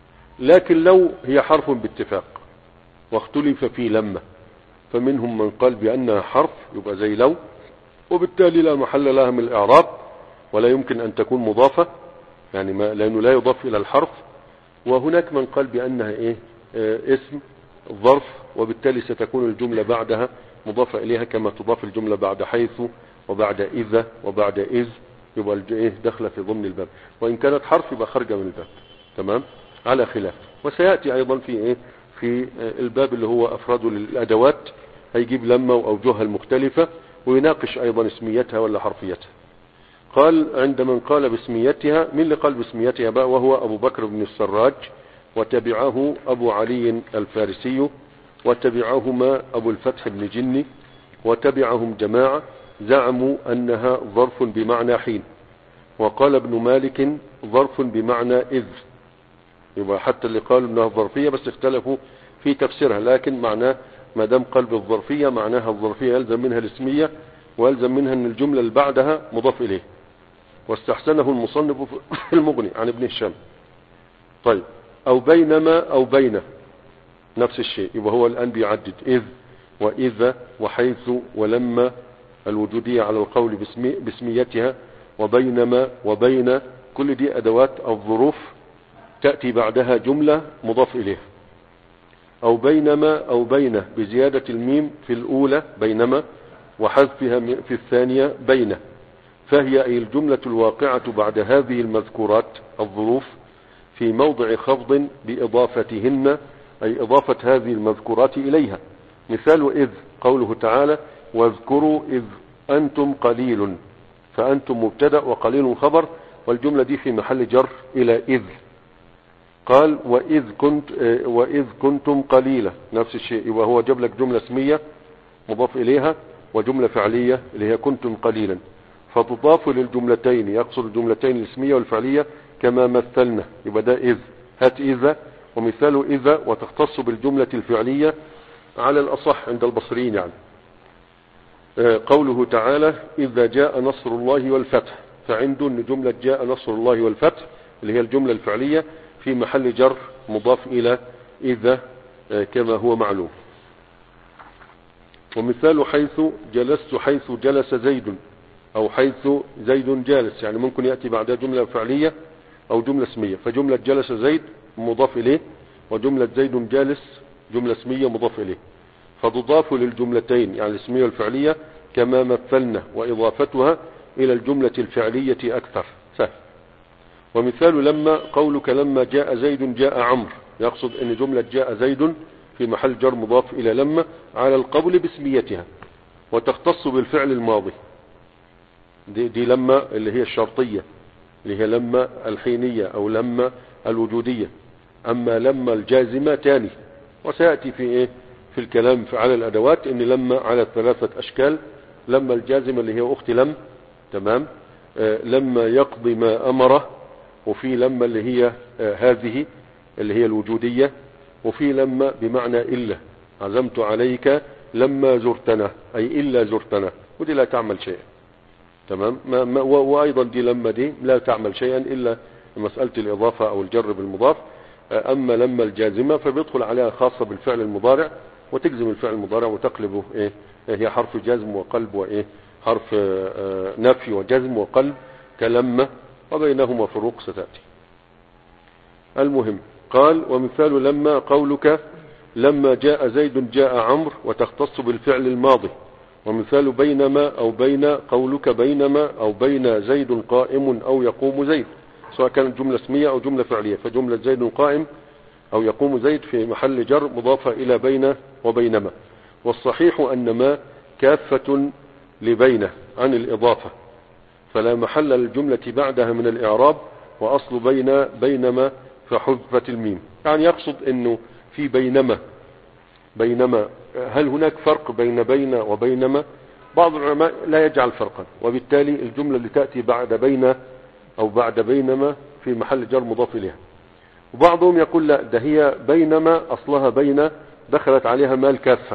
لكن لو هي حرف باتفاق، واختلف في لما، فمنهم من قال بأنها حرف يبقى زي لو، وبالتالي لا محل لها من الإعراب، ولا يمكن أن تكون مضافة يعني ما لأنه لا يضاف إلى الحرف. وهناك من قال بأنها إيه آه اسم ظرف، وبالتالي ستكون الجملة بعدها مضافة إليها كما تضاف الجملة بعد حيث وبعد إذا وبعد إذ، يبقى إيه داخله في ضمن الباب. وإن كانت حرف يبقى خارجة من الباب، تمام، على خلاف. وسيأتي أيضا في إيه في الباب اللي هو أفراده للأدوات، هيجيب لما وأوجهها المختلفة، ويناقش أيضا اسميتها ولا حرفيتها. قال عند من قال باسميتها، من اللي قال باسميتها بقى؟ وهو أبو بكر بن السراج، وتبعه أبو علي الفارسي، وتبعهما أبو الفتح بن جني، وتبعهم جماعة زعموا أنها ظرف بمعنى حين. وقال ابن مالك ظرف بمعنى إذ. يبقى حتى اللي قالوا أنها ظرفية بس اختلفوا في تفسيرها، لكن معناه ما دام قال بالظرفية معناها الظرفية يلزم منها الاسمية، ويلزم منها أن الجملة اللي بعدها مضاف إليه. واستحسنه المصنف في المغني عن ابن هشام. طيب، أو بينما أو بين نفس الشيء، يبقى هو الآن بيعدد إذ وإذا وحيث ولما الوجودية على القول باسمي باسميتها، وبينما وبين، كل دي أدوات الظروف تأتي بعدها جملة مضاف إليها. أو بينما أو بين بزيادة الميم في الأولى بينما، وحذفها في الثانية بين، فهي أي الجملة الواقعة بعد هذه المذكورات الظروف في موضع خفض بإضافتهن، أي إضافة هذه المذكورات إليها. مثال إذ قوله تعالى واذكروا إذ أنتم قليل، فأنتم مبتدأ وقليل خبر، والجملة دي في محل جر إلى إذ. قال وإذ كنت وإذ كنتم قليلة نفس الشيء، وهو جاب لك جملة اسمية مضاف إليها وجملة فعلية اللي هي كنتم قليلا. فتضاف للجملتين، يقصد الجملتين الاسمية والفعلية كما مثلنا. يبقى ده إذ، هات إذا ومثال إذا، وتختص بالجملة الفعلية على الأصح عند البصريين يعني. قوله تعالى إذا جاء نصر الله والفتح، فعنده أن جملة جاء نصر الله والفتح اللي هي الجملة الفعلية في محل جر مضاف إلى إذا كما هو معلوم. ومثال حيث جلست، حيث جلس زيد أو حيث زيد جالس، يعني ممكن يأتي بعدها جملة فعلية أو جملة اسمية. فجملة جلس زيد مضاف إليه، وجملة زيد جالس جملة اسمية مضاف إليه، فتضاف للجملتين يعني الاسمية والفعلية كما مثلنا، وإضافتها إلى الجملة الفعلية أكثر سهل. ومثال لما قولك لما جاء زيد جاء عمرو، يقصد أن جملة جاء زيد في محل جر مضاف إلى لما على القول باسميتها، وتختص بالفعل الماضي. دي, دي لما اللي هي الشرطية، اللي هي لما الحينية أو لما الوجودية. أما لما الجازمة تاني، وسيأتي في إيه في الكلام على الأدوات إن لما على ثلاثة أشكال. لما الجازمة اللي هي أخت لم، تمام. آه لما يقضي ما أمره، وفي لما اللي هي آه هذه اللي هي الوجودية، وفي لما بمعنى إلا عزمت عليك لما زرتنا أي إلا زرتنا، ودي لا تعمل شيئا، تمام. ما ما وأيضا دي لما دي لا تعمل شيئا إلا مسألة الإضافة أو الجر بالمضاف. آه أما لما الجازمة فبيدخل عليها خاصة بالفعل المضارع، وتجزم الفعل المضارع وتقلبه إيه هي حرف جزم وقلب وإيه حرف آه نفي وجزم وقلب كلمة، وبينهما فروق ستأتي. المهم قال ومثال لما قولك لما جاء زيد جاء عمرو، وتختص بالفعل الماضي. ومثال بينما أو بين قولك بينما أو بين زيد قائم أو يقوم زيد، سواء كانت جملة اسمية أو جملة فعلية. فجملة زيد قائم أو يقوم زيد في محل جر مضافة إلى بين وبينما. والصحيح أن ما كافة لبينه عن الإضافة، فلا محل للجملة بعدها من الإعراب، وأصل بين بينما فحذفت الميم. يعني يقصد أنه في بينما بينما هل هناك فرق بين بين وبينما؟ بعض العلماء لا يجعل فرقا، وبالتالي الجملة اللي تأتي بعد بين أو بعد بينما في محل جر مضاف إليها. وبعضهم يقول لا، ده هي بينما أصلها بين دخلت عليها ما الكافة،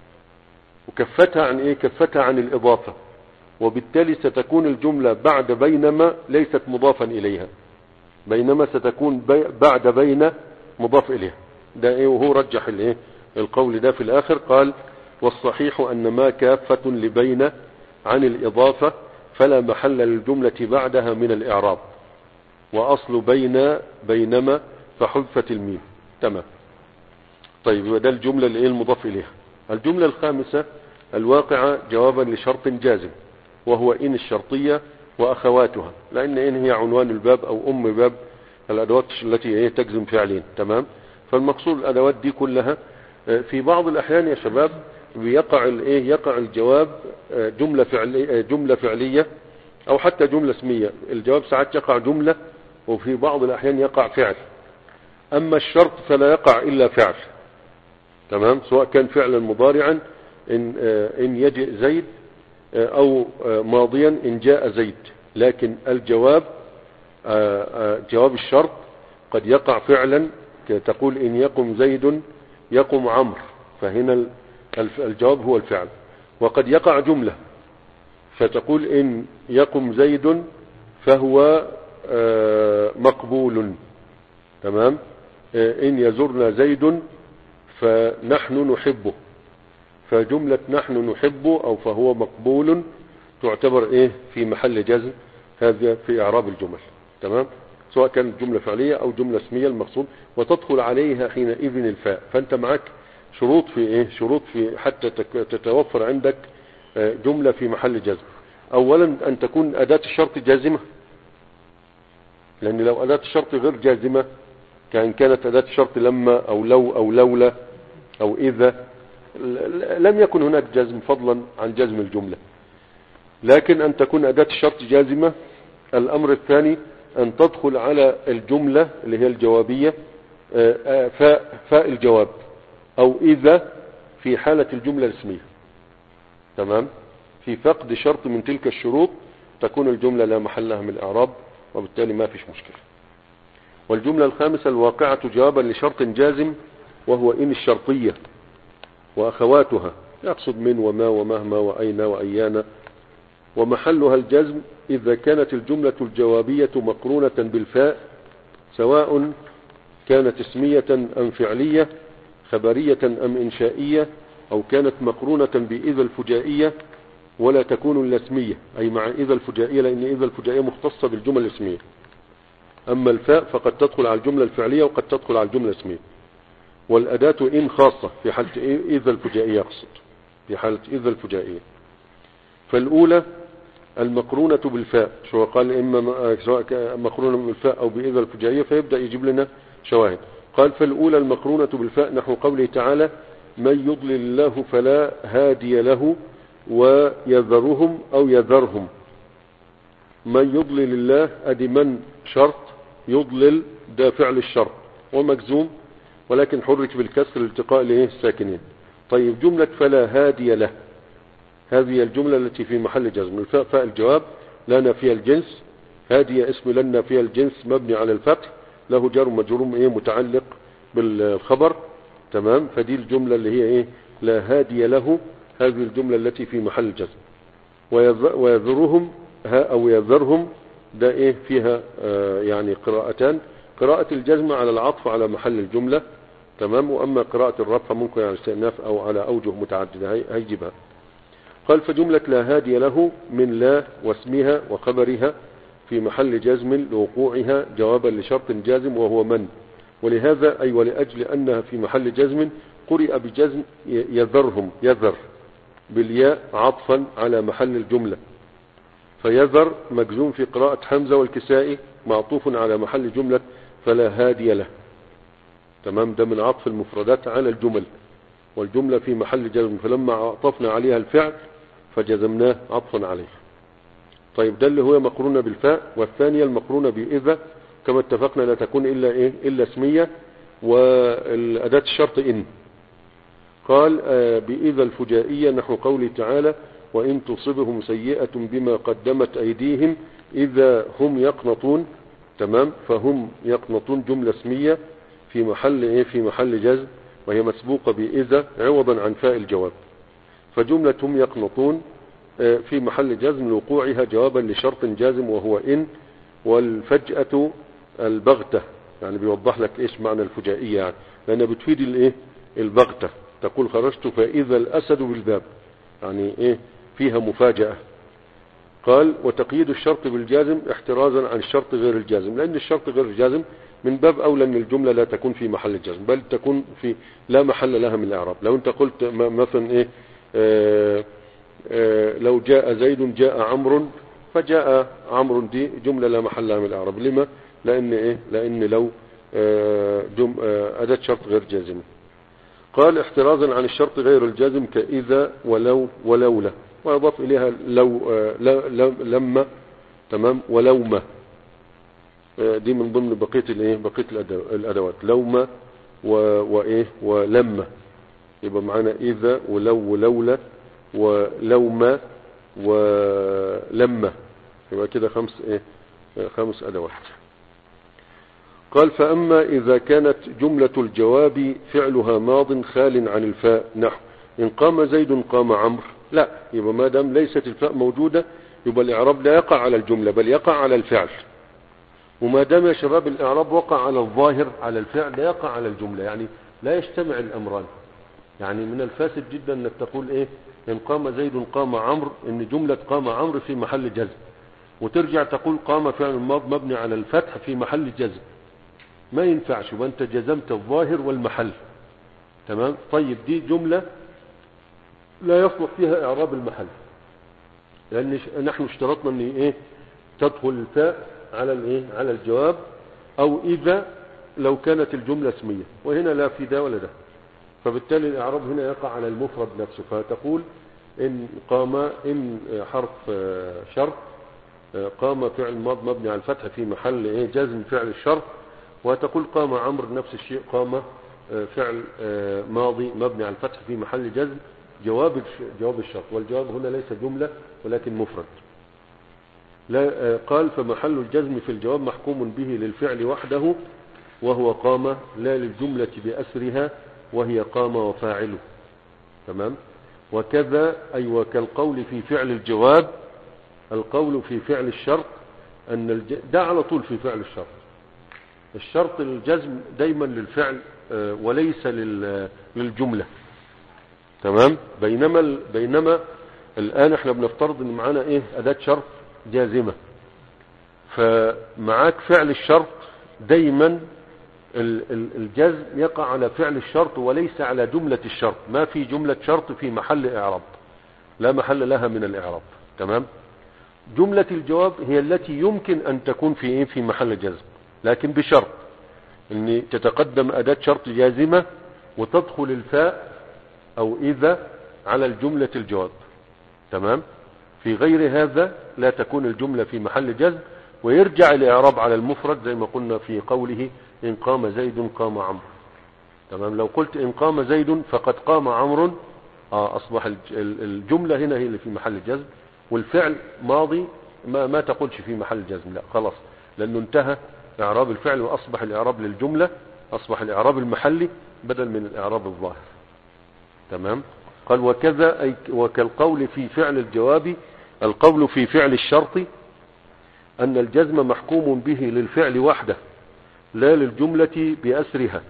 وكفتها عن إيه؟ كفتها عن الإضافة، وبالتالي ستكون الجملة بعد بينما ليست مضافا إليها، بينما ستكون بي بعد بين مضاف إليها. ده إيه؟ وهو رجح الإيه القول ده في الآخر. قال والصحيح أن ما كافة لبين عن الإضافة، فلا محل للجملة بعدها من الإعراب، وأصل بين بينما فحذفت الميم. تمام. طيب وده الجملة اللي المضاف إليها. الجملة الخامسة الواقعة جوابا لشرط جازم، وهو إن الشرطية وأخواتها، لأن إن هي عنوان الباب أو أم باب الأدوات التي تجزم فعلين. تمام. فالمقصود الأدوات دي كلها في بعض الأحيان يا شباب بيقع الايه يقع الجواب جملة فعلية جملة فعلية او حتى جملة اسمية. الجواب ساعات يقع جملة، وفي بعض الأحيان يقع فعل. أما الشرط فلا يقع إلا فعل، تمام، سواء كان فعلا مضارعا إن, إن يجئ زيد، أو ماضيا إن جاء زيد. لكن الجواب جواب الشرط قد يقع فعلا، تقول إن يقم زيد يقم عمرو، فهنا الجواب هو الفعل. وقد يقع جملة فتقول إن يقم زيد فهو مقبول، تمام. إن يزرنا زيد فنحن نحبه، فجملة نحن نحبه أو فهو مقبول تعتبر إيه في محل جزم، هذا في إعراب الجمل. تمام، سواء كانت جملة فعلية أو جملة اسمية المقصود، وتدخل عليها حينئذ الفاء. فأنت معك شروط في إيه شروط في حتى تتوفر عندك جملة في محل جزم. أولا أن تكون أداة الشرط جازمة، لأن لو أداة الشرط غير جازمة كان كانت أداة الشرط لما أو لو أو لولا أو إذا لم يكن هناك جزم فضلا عن جزم الجملة. لكن أن تكون أداة الشرط جازمة. الأمر الثاني أن تدخل على الجملة اللي هي الجوابية فاء فاء الجواب أو إذا في حالة الجملة الاسمية. تمام، في فقد شرط من تلك الشروط تكون الجملة لا محل لها من الإعراب، وبالتالي ما فيش مشكلة. والجملة الخامسة الواقعة جوابا لشرط جازم، وهو إن الشرطية وأخواتها، يقصد من وما ومهما وأين وأيان. ومحلها الجزم إذا كانت الجملة الجوابية مقرونة بالفاء، سواء كانت اسمية أم فعلية، خبرية أم إنشائية، أو كانت مقرونة بإذا الفجائية، ولا تكون إلا اسمية، أي مع إذا الفجائية، لأن إذا الفجائية مختصة بالجمل الاسمية. أما الفاء فقد تدخل على الجملة الفعلية وقد تدخل على الجملة الاسمية. والأداة إن خاصة في حالة إذا الفجائية، يقصد في حالة إذا الفجائية. فالأولى المقرونة بالفاء، شو قال إما سواء مقرونة بالفاء أو بإذا الفجائية، فيبدأ يجيب لنا شواهد. قال فالأولى المقرونة بالفاء نحو قوله تعالى من يضلل الله فلا هادي له ويذرهم أو يذرهم. من يضلل الله أدي من شرط، يضلل ده فعل الشرط ومجزوم، ولكن حرك بالكسر الالتقاء له الساكنين. طيب جملة فلا هادي له، هذه الجملة التي في محل جزم. الفاء فاء الجواب لا نافية الجنس، هادي اسم لن نافية الجنس مبني على الفتح، له جر مجرور ايه متعلق بالخبر. تمام. فدي الجملة اللي هي ايه لا هادي له، هذه الجملة التي في محل جزم. ويذرهم ها او يذرهم ده ايه فيها آه يعني قراءتان، قراءة الجزم على العطف على محل الجملة. تمام. واما قراءة الرفع ممكن على الاستئناف او على اوجه متعددة هيجيبها. قال فجملة لا هادي له من لا واسمها وخبرها في محل جزم لوقوعها جوابا لشرط جازم وهو من. ولهذا أي ولأجل أنها في محل جزم قرئ بجزم يذرهم، يذر بالياء عطفا على محل الجملة، فيذر مجزوم في قراءة حمزة والكسائي معطوف على محل جملة فلا هادي له. تمام. ده من عطف المفردات على الجمل، والجملة في محل جزم، فلما عطفنا عليها الفعل فجزمناه عطفا عليه. طيب ده اللي هو مقرونة بالفاء. والثانية المقرونة بإذا كما اتفقنا لا تكون إلا إيه إلا اسمية، والأداة الشرط إن. قال آه بإذا الفجائية نحو قوله تعالى وإن تصبهم سيئة بما قدمت أيديهم إذا هم يقنطون. تمام. فهم يقنطون جملة اسمية في محل إيه في محل جزم، وهي مسبوقة بإذا عوضا عن فاء الجواب. فجملة هم يقنطون في محل جزم لوقوعها جوابا لشرط جازم وهو إن. والفجأة البغتة، يعني بيوضح لك إيش معنى الفجائية، يعني لأنها بتفيد الإيه البغتة. تقول خرجت فإذا الأسد بالباب، يعني إيه فيها مفاجأة. قال وتقييد الشرط بالجازم احترازا عن الشرط غير الجازم، لأن الشرط غير الجازم من باب أولى أن الجملة لا تكون في محل الجزم، بل تكون في لا محل لها من الإعراب. لو أنت قلت مثلا إيه آه آه لو جاء زيد جاء عمرو، فجاء عمرو دي جملة لا محل لها من الإعراب. لما؟ لأن إيه لأن لو آه جم آه أداة شرط غير جازمة. قال احترازا عن الشرط غير الجازم كإذا ولو ولولا، وأضاف إليها لو آه لما. تمام. ولوما دي من ضمن بقية الايه بقية الادوات. لوما وايه ولما، يبقى معانا اذا ولو ولولا ولوما ولما، يبقى كده خمس ايه خمس ادوات. قال فاما اذا كانت جملة الجواب فعلها ماض خال عن الفاء نحو ان قام زيد قام عمرو، لا، يبقى ما دام ليست الفاء موجودة يبقى الاعراب لا يقع على الجملة بل يقع على الفعل. وما دام يا شباب الاعراب وقع على الظاهر على الفعل لا يقع على الجملة، يعني لا يجتمع الامران. يعني من الفاسد جدا انك تقول ايه ان قام زيد قام عمرو، ان جملة قام عمرو في محل جزم، وترجع تقول قام فعل الماض مبني على الفتح في محل جزم. ما ينفعش، وانت جزمت الظاهر والمحل. تمام. طيب دي جملة لا يصلح فيها اعراب المحل، لان نحن اشترطنا ان ايه تدخل الفاء على الايه على الجواب، او اذا لو كانت الجملة اسمية، وهنا لا في ده ولا ده، فبالتالي الاعراب هنا يقع على المفرد نفسه. فتقول ان قام ان حرف شرط، قام فعل ماض مبني على الفتح في محل ايه جزم فعل الشرط، وتقول قام عمرو نفس الشيء، قام فعل ماضي مبني على الفتح في محل جزم جواب جواب الشرط. والجواب هنا ليس جملة ولكن مفرد. لا قال فمحل الجزم في الجواب محكوم به للفعل وحده وهو قام، لا للجملة بأسرها وهي قام وفاعله. تمام. وكذا أي وكالقول في فعل الجواب، القول في فعل الشرط أن الج... ده على طول في فعل الشرط. الشرط الجزم دايما للفعل وليس لل... للجملة. تمام. بينما ال... بينما الآن احنا بنفترض ان معانا ايه أداة شرط جازمة، فمعاك فعل الشرط دايما الجزم يقع على فعل الشرط وليس على جملة الشرط. ما في جملة شرط في محل إعراب، لا محل لها من الإعراب. تمام. جملة الجواب هي التي يمكن أن تكون في إيه في محل جزم، لكن بشرط أن تتقدم أداة شرط جازمة وتدخل الفاء أو إذا على الجملة الجواب. تمام. في غير هذا لا تكون الجملة في محل جزم، ويرجع الإعراب على المفرد زي ما قلنا في قوله إن قام زيد قام عمرو. تمام. لو قلت إن قام زيد فقد قام عمرو، آه أصبح الجملة هنا هي اللي في محل جزم، والفعل ماضي ما, ما تقولش في محل جزم، لا خلاص، لأنه انتهى إعراب الفعل وأصبح الإعراب للجملة، أصبح الإعراب المحلي بدل من الإعراب الظاهر. تمام. قال وكذا أي وكالقول في فعل الجواب، القول في فعل الشرط أن الجزم محكوم به للفعل وحده لا للجملة بأسرها،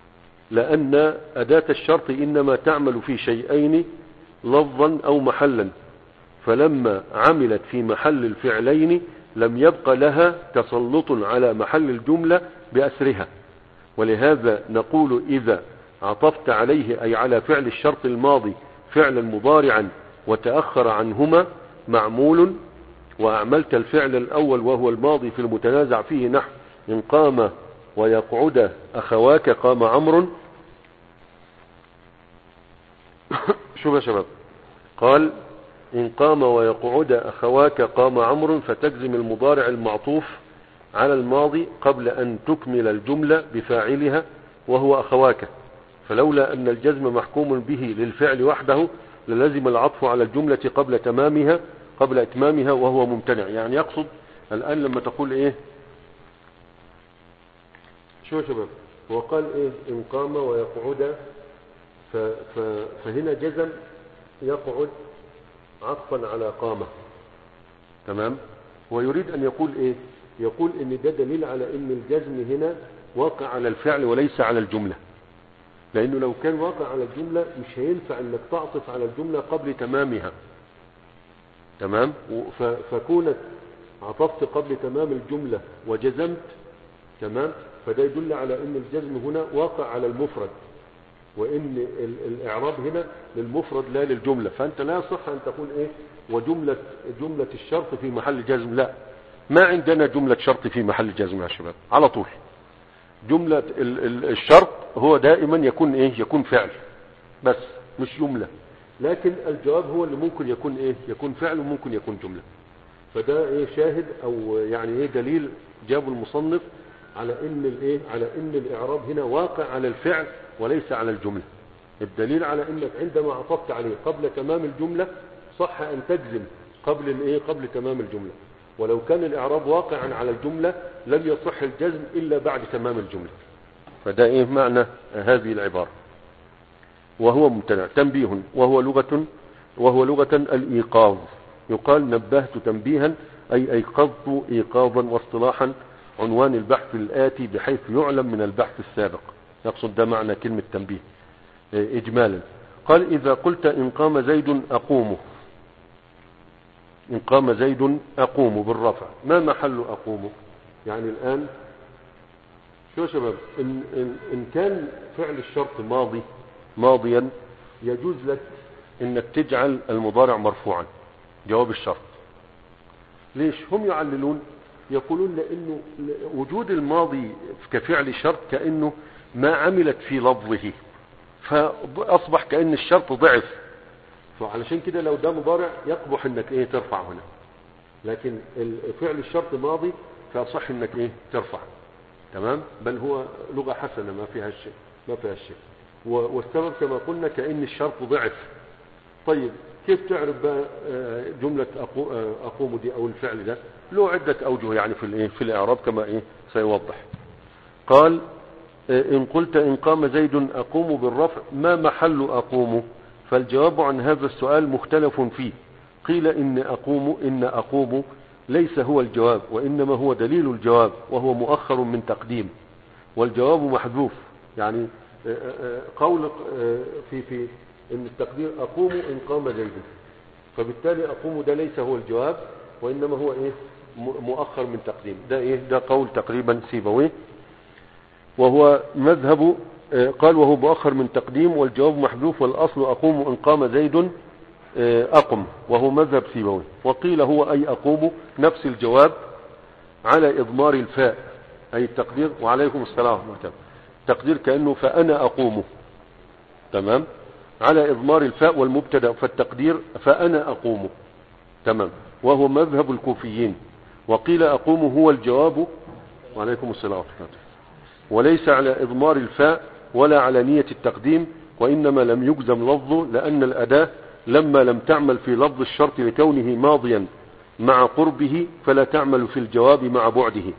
لأن أداة الشرط إنما تعمل في شيئين لفظا أو محلا، فلما عملت في محل الفعلين لم يبق لها تسلط على محل الجملة بأسرها. ولهذا نقول إذا عطفت عليه أي على فعل الشرط الماضي فعلا مضارعا وتأخر عنهما معمول، وأعملت الفعل الأول وهو الماضي في المتنازع فيه نحو إن قام ويقعد أخواك قام عمرو. شوف يا شباب، قال إن قام ويقعد أخواك قام عمرو، فتجزم المضارع المعطوف على الماضي قبل أن تكمل الجملة بفاعلها وهو أخواك، فلولا أن الجزم محكوم به للفعل وحده للزم العطف على الجملة قبل تمامها قبل إتمامها وهو ممتنع. يعني يقصد الآن لما تقول إيه، شو يا شباب، هو قال إيه إن قام ويقعد، ف ف فهنا جزم يقعد عطفا على قامة. تمام. ويريد أن يقول إيه، يقول إن ده دليل على إن الجزم هنا واقع على الفعل وليس على الجملة، لأنه لو كان واقع على الجملة مش هينفع أنك تعطف على الجملة قبل تمامها. تمام. فكونك عطفت قبل تمام الجملة وجزمت، تمام، فده يدل على أن الجزم هنا واقع على المفرد، وإن الإعراب هنا للمفرد لا للجملة. فأنت لا يصح أن تقول إيه وجملة جملة الشرط في محل جزم، لا، ما عندنا جملة شرط في محل جزم يا شباب. على طول جملة الشرط هو دائما يكون إيه يكون فعل بس مش جملة، لكن الجواب هو اللي ممكن يكون إيه يكون فعل وممكن يكون جملة. فده إيه شاهد أو يعني إيه دليل جاب المصنف على إن الإيه على إن الإعراب هنا واقع على الفعل وليس على الجملة. الدليل على إنك عندما عطفت عليه قبل تمام الجملة صح أن تجزم قبل الإيه قبل تمام الجملة، ولو كان الإعراب واقعا على الجملة لم يصح الجزم إلا بعد تمام الجملة. فده إيه معنى هذه العبارة، وهو ممتنع. تنبيه وهو لغة وهو لغة الإيقاظ، يقال نبهت تنبيها أي أيقظت إيقاظا، واصطلاحا عنوان البحث الآتي بحيث يعلم من البحث السابق. يقصد ده معنى كلمة تنبيه إجمالا. قال إذا قلت إن قام زيد أقوم، إن قام زيد أقوم بالرفع، ما محل أقوم؟ يعني الآن شو يا شباب، إن, إن, إن كان فعل الشرط ماضي ماضيا يجوز لك إنك تجعل المضارع مرفوعا جواب الشرط. ليش؟ هم يعللون يقولون لأنه وجود الماضي كفعل شرط كأنه ما عملت في لفظه، فأصبح كأن الشرط ضعف، فعلشان كده لو ده مضارع يقبح انك ايه ترفع هنا، لكن فعل الشرط ماضي فصح انك ايه ترفع. تمام. بل هو لغة حسنة ما فيها الشيء ما فيها الشيء والسبب كما قلنا كأن الشرط ضعف. طيب كيف تعرف بقى جملة أقوم دي أو الفعل ده؟ له عدة أوجه يعني في الإيه في الإعراب كما إيه سيوضح. قال إن قلت إن قام زيد أقوم بالرفع ما محل أقوم؟ فالجواب عن هذا السؤال مختلف فيه. قيل إن أقوم إن أقوم ليس هو الجواب، وإنما هو دليل الجواب، وهو مؤخر من تقديم، والجواب محذوف. يعني قول في في إن التقدير أقوم إن قام زيد، فبالتالي أقوم ده ليس هو الجواب، وإنما هو إيه مؤخر من تقديم. ده إيه ده قول تقريبا سيبويه، وهو مذهب قال وهو مؤخر من تقديم والجواب محذوف، والأصل أقوم إن قام زيد أقم، وهو مذهب سيبويه. وقيل هو أي أقوم نفس الجواب على إضمار الفاء، أي التقدير وعليكم السلام ورحمة الله، تقدير كأنه فأنا أقوم، تمام، على إضمار الفاء والمبتدا، فالتقدير فأنا أقوم، تمام، وهو مذهب الكوفيين. وقيل أقوم هو الجواب وعليكم السلام ورحمة الله، وليس على إضمار الفاء ولا على نية التقديم، وإنما لم يجزم لفظه لأن الأداة لما لم تعمل في لفظ الشرط لكونه ماضيا مع قربه فلا تعمل في الجواب مع بعده.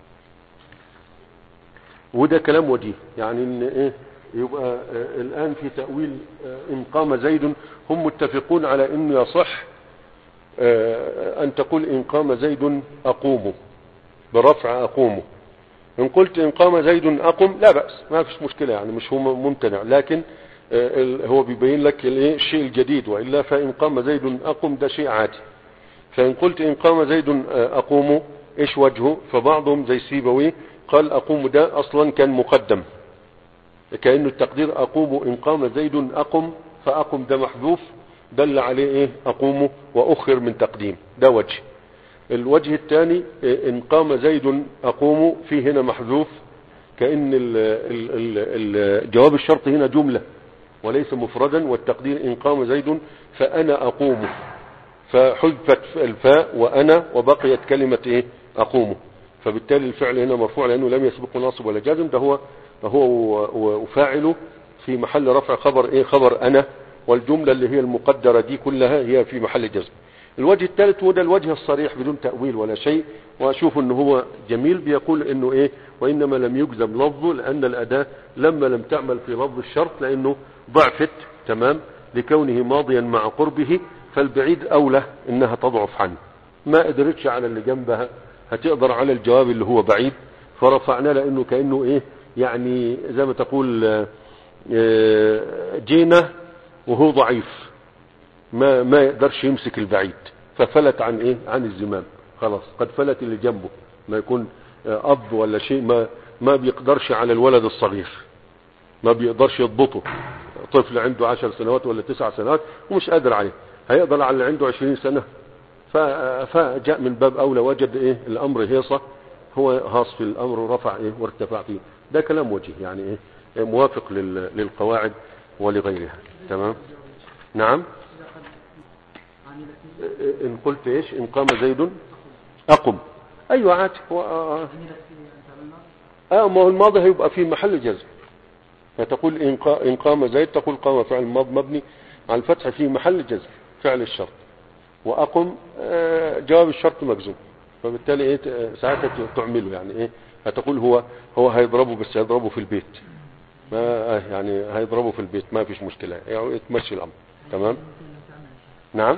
وده كلام وجيه، يعني إن إيه يبقى آه الآن في تأويل آه إن قام زيد هم متفقون على إنه يصح آه أن تقول إن قام زيد أقوم برفع أقوم. إن قلت إن قام زيد أقم لا بأس، ما فيش مشكلة، يعني مش هو ممتنع، لكن آه هو بيبين لك الشيء الجديد، وإلا فإن قام زيد أقم ده شيء عادي. فإن قلت إن قام زيد آه أقوم إيش وجهه؟ فبعضهم زي سيبويه قال أقوم ده أصلا كان مقدم، كأنه التقدير أقوم إن قام زيد أقم، فأقم ده محذوف دل عليه إيه أقوم وأخر من تقديم. ده وجه. الوجه الثاني إن قام زيد أقوم فيه هنا محذوف، كأن ال ال ال ال جواب الشرط هنا جملة وليس مفردا، والتقدير إن قام زيد فأنا أقوم، فحذفت الفاء وأنا وبقيت كلمة إيه أقوم، فبالتالي الفعل هنا مرفوع لأنه لم يسبقه ناصب ولا جازم، ده هو هو وفاعله في محل رفع خبر إيه خبر أنا، والجملة اللي هي المقدرة دي كلها هي في محل جزم. الوجه الثالث وده الوجه الصريح بدون تأويل ولا شيء، وأشوف أنه هو جميل، بيقول أنه إيه وإنما لم يجزم لفظه لأن الأداة لما لم تعمل في لفظ الشرط لأنه ضعفت، تمام، لكونه ماضيا مع قربه، فالبعيد أولى إنها تضعف عنه، ما قدرتش على اللي جنبها هتقدر على الجواب اللي هو بعيد، فرفعنا لأنه كأنه إيه يعني زي ما تقول جينا وهو ضعيف ما ما يقدرش يمسك البعيد، ففلت عن ايه عن الزمام، خلاص قد فلت اللي جنبه، ما يكون اب ولا شيء ما ما بيقدرش على الولد الصغير، ما بيقدرش يضبطه، طفل عنده عشر سنوات ولا تسع سنوات ومش قادر عليه، هيقدر على اللي عنده عشرين سنة، فجاء من باب اولى وجد ايه الامر هيصة، هو هاص في الامر ورفع ايه وارتفع فيه. ده كلام وجيه يعني ايه موافق للقواعد ولغيرها، تمام. نعم. ان قلت ايش ان قام زيد اقم، ايوه عادي، هو اه, آه ما هو الماضي هيبقى في محل جزم، فتقول ان ان قام زيد تقول قام فعل ماضي مبني على الفتح في محل جزم فعل الشرط، واقم آه جواب الشرط مجزوم، فبالتالي ايه ساعتها تعمله يعني ايه هتقول هو هو هيضربه بس هيضربه في البيت، ما يعني هيضربه في البيت ما فيش مشكلة، يعني تمشي الامر، تمام. نعم.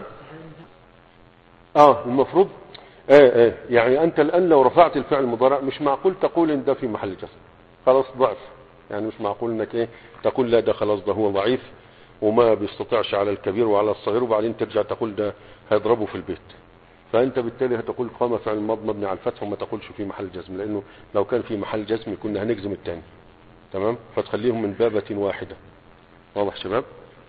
اه المفروض ايه ايه يعني انت الان لو رفعت الفعل المضارع مش معقول تقول ان ده في محل جزم، خلاص ضعف، يعني مش معقول انك ايه تقول لا ده خلاص ده هو ضعيف وما بيستطيعش على الكبير وعلى الصغير، وبعدين ترجع تقول ده هيضربه في البيت، فانت بالتالي هتقول قام فعل الماضي مبني على الفتح وما تقولش في محل جزم، لانه لو كان في محل جزم كنا هنجزم الثاني، تمام، فتخليهم من بابة واحدة. واضح شباب؟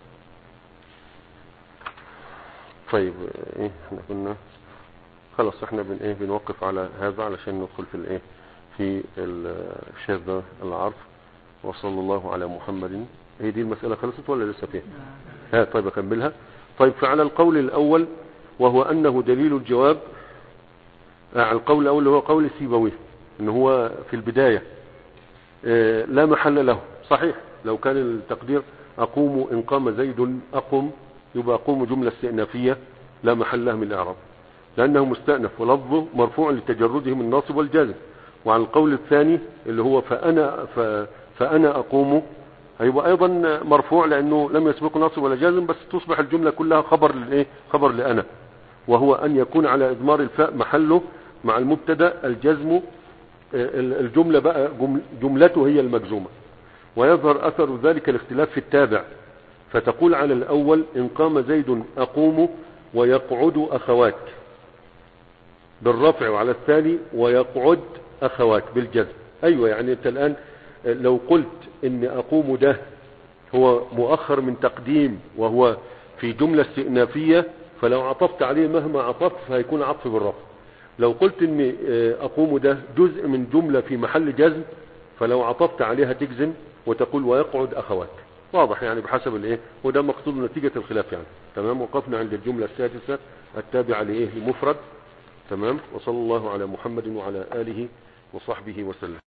طيب ايه احنا كنا خلاص احنا بن ايه بنوقف على هذا علشان ندخل في الايه في الشاذ العرف. وصلى الله على محمد. هي دي المسألة خلصت ولا لسه فيها؟ ها طيب اكملها. طيب فعلى القول الاول وهو انه دليل الجواب، على القول الاول هو قول السيبويه ان هو في البداية اه لا محل له، صحيح لو كان التقدير اقوم ان قام زيد اقم يبقى أقوم جملة استئنافية لا محل لها من الإعراب، لأنه مستأنف ولفظه مرفوع لتجرده من الناصب والجازم. وعن القول الثاني اللي هو فأنا, ف فأنا أقوم هيبقى أيضا مرفوع لأنه لم يسبقه ناصب ولا جازم، بس تصبح الجملة كلها خبر للإيه؟ خبر لأنا، وهو أن يكون على إضمار الفاء محله مع المبتدا الجزم، الجملة بقى جملته هي المجزومة. ويظهر أثر ذلك الاختلاف في التابع، فتقول على الأول إن قام زيد أقوم ويقعد أخوات بالرفع، وعلى الثاني ويقعد أخوات بالجزم. أيوة، يعني أنت الآن لو قلت إن أقوم ده هو مؤخر من تقديم وهو في جملة استئنافية، فلو عطفت عليه مهما عطفت فهيكون عطف بالرفع. لو قلت إن أقوم ده جزء من جملة في محل جزم، فلو عطفت عليها تجزم وتقول ويقعد أخوات. واضح يعني بحسب الايه، وده مقصود نتيجة الخلاف يعني. تمام. وقفنا عند الجملة السادسة التابعة لايه، المفرد. تمام. وصلى الله على محمد وعلى آله وصحبه وسلم.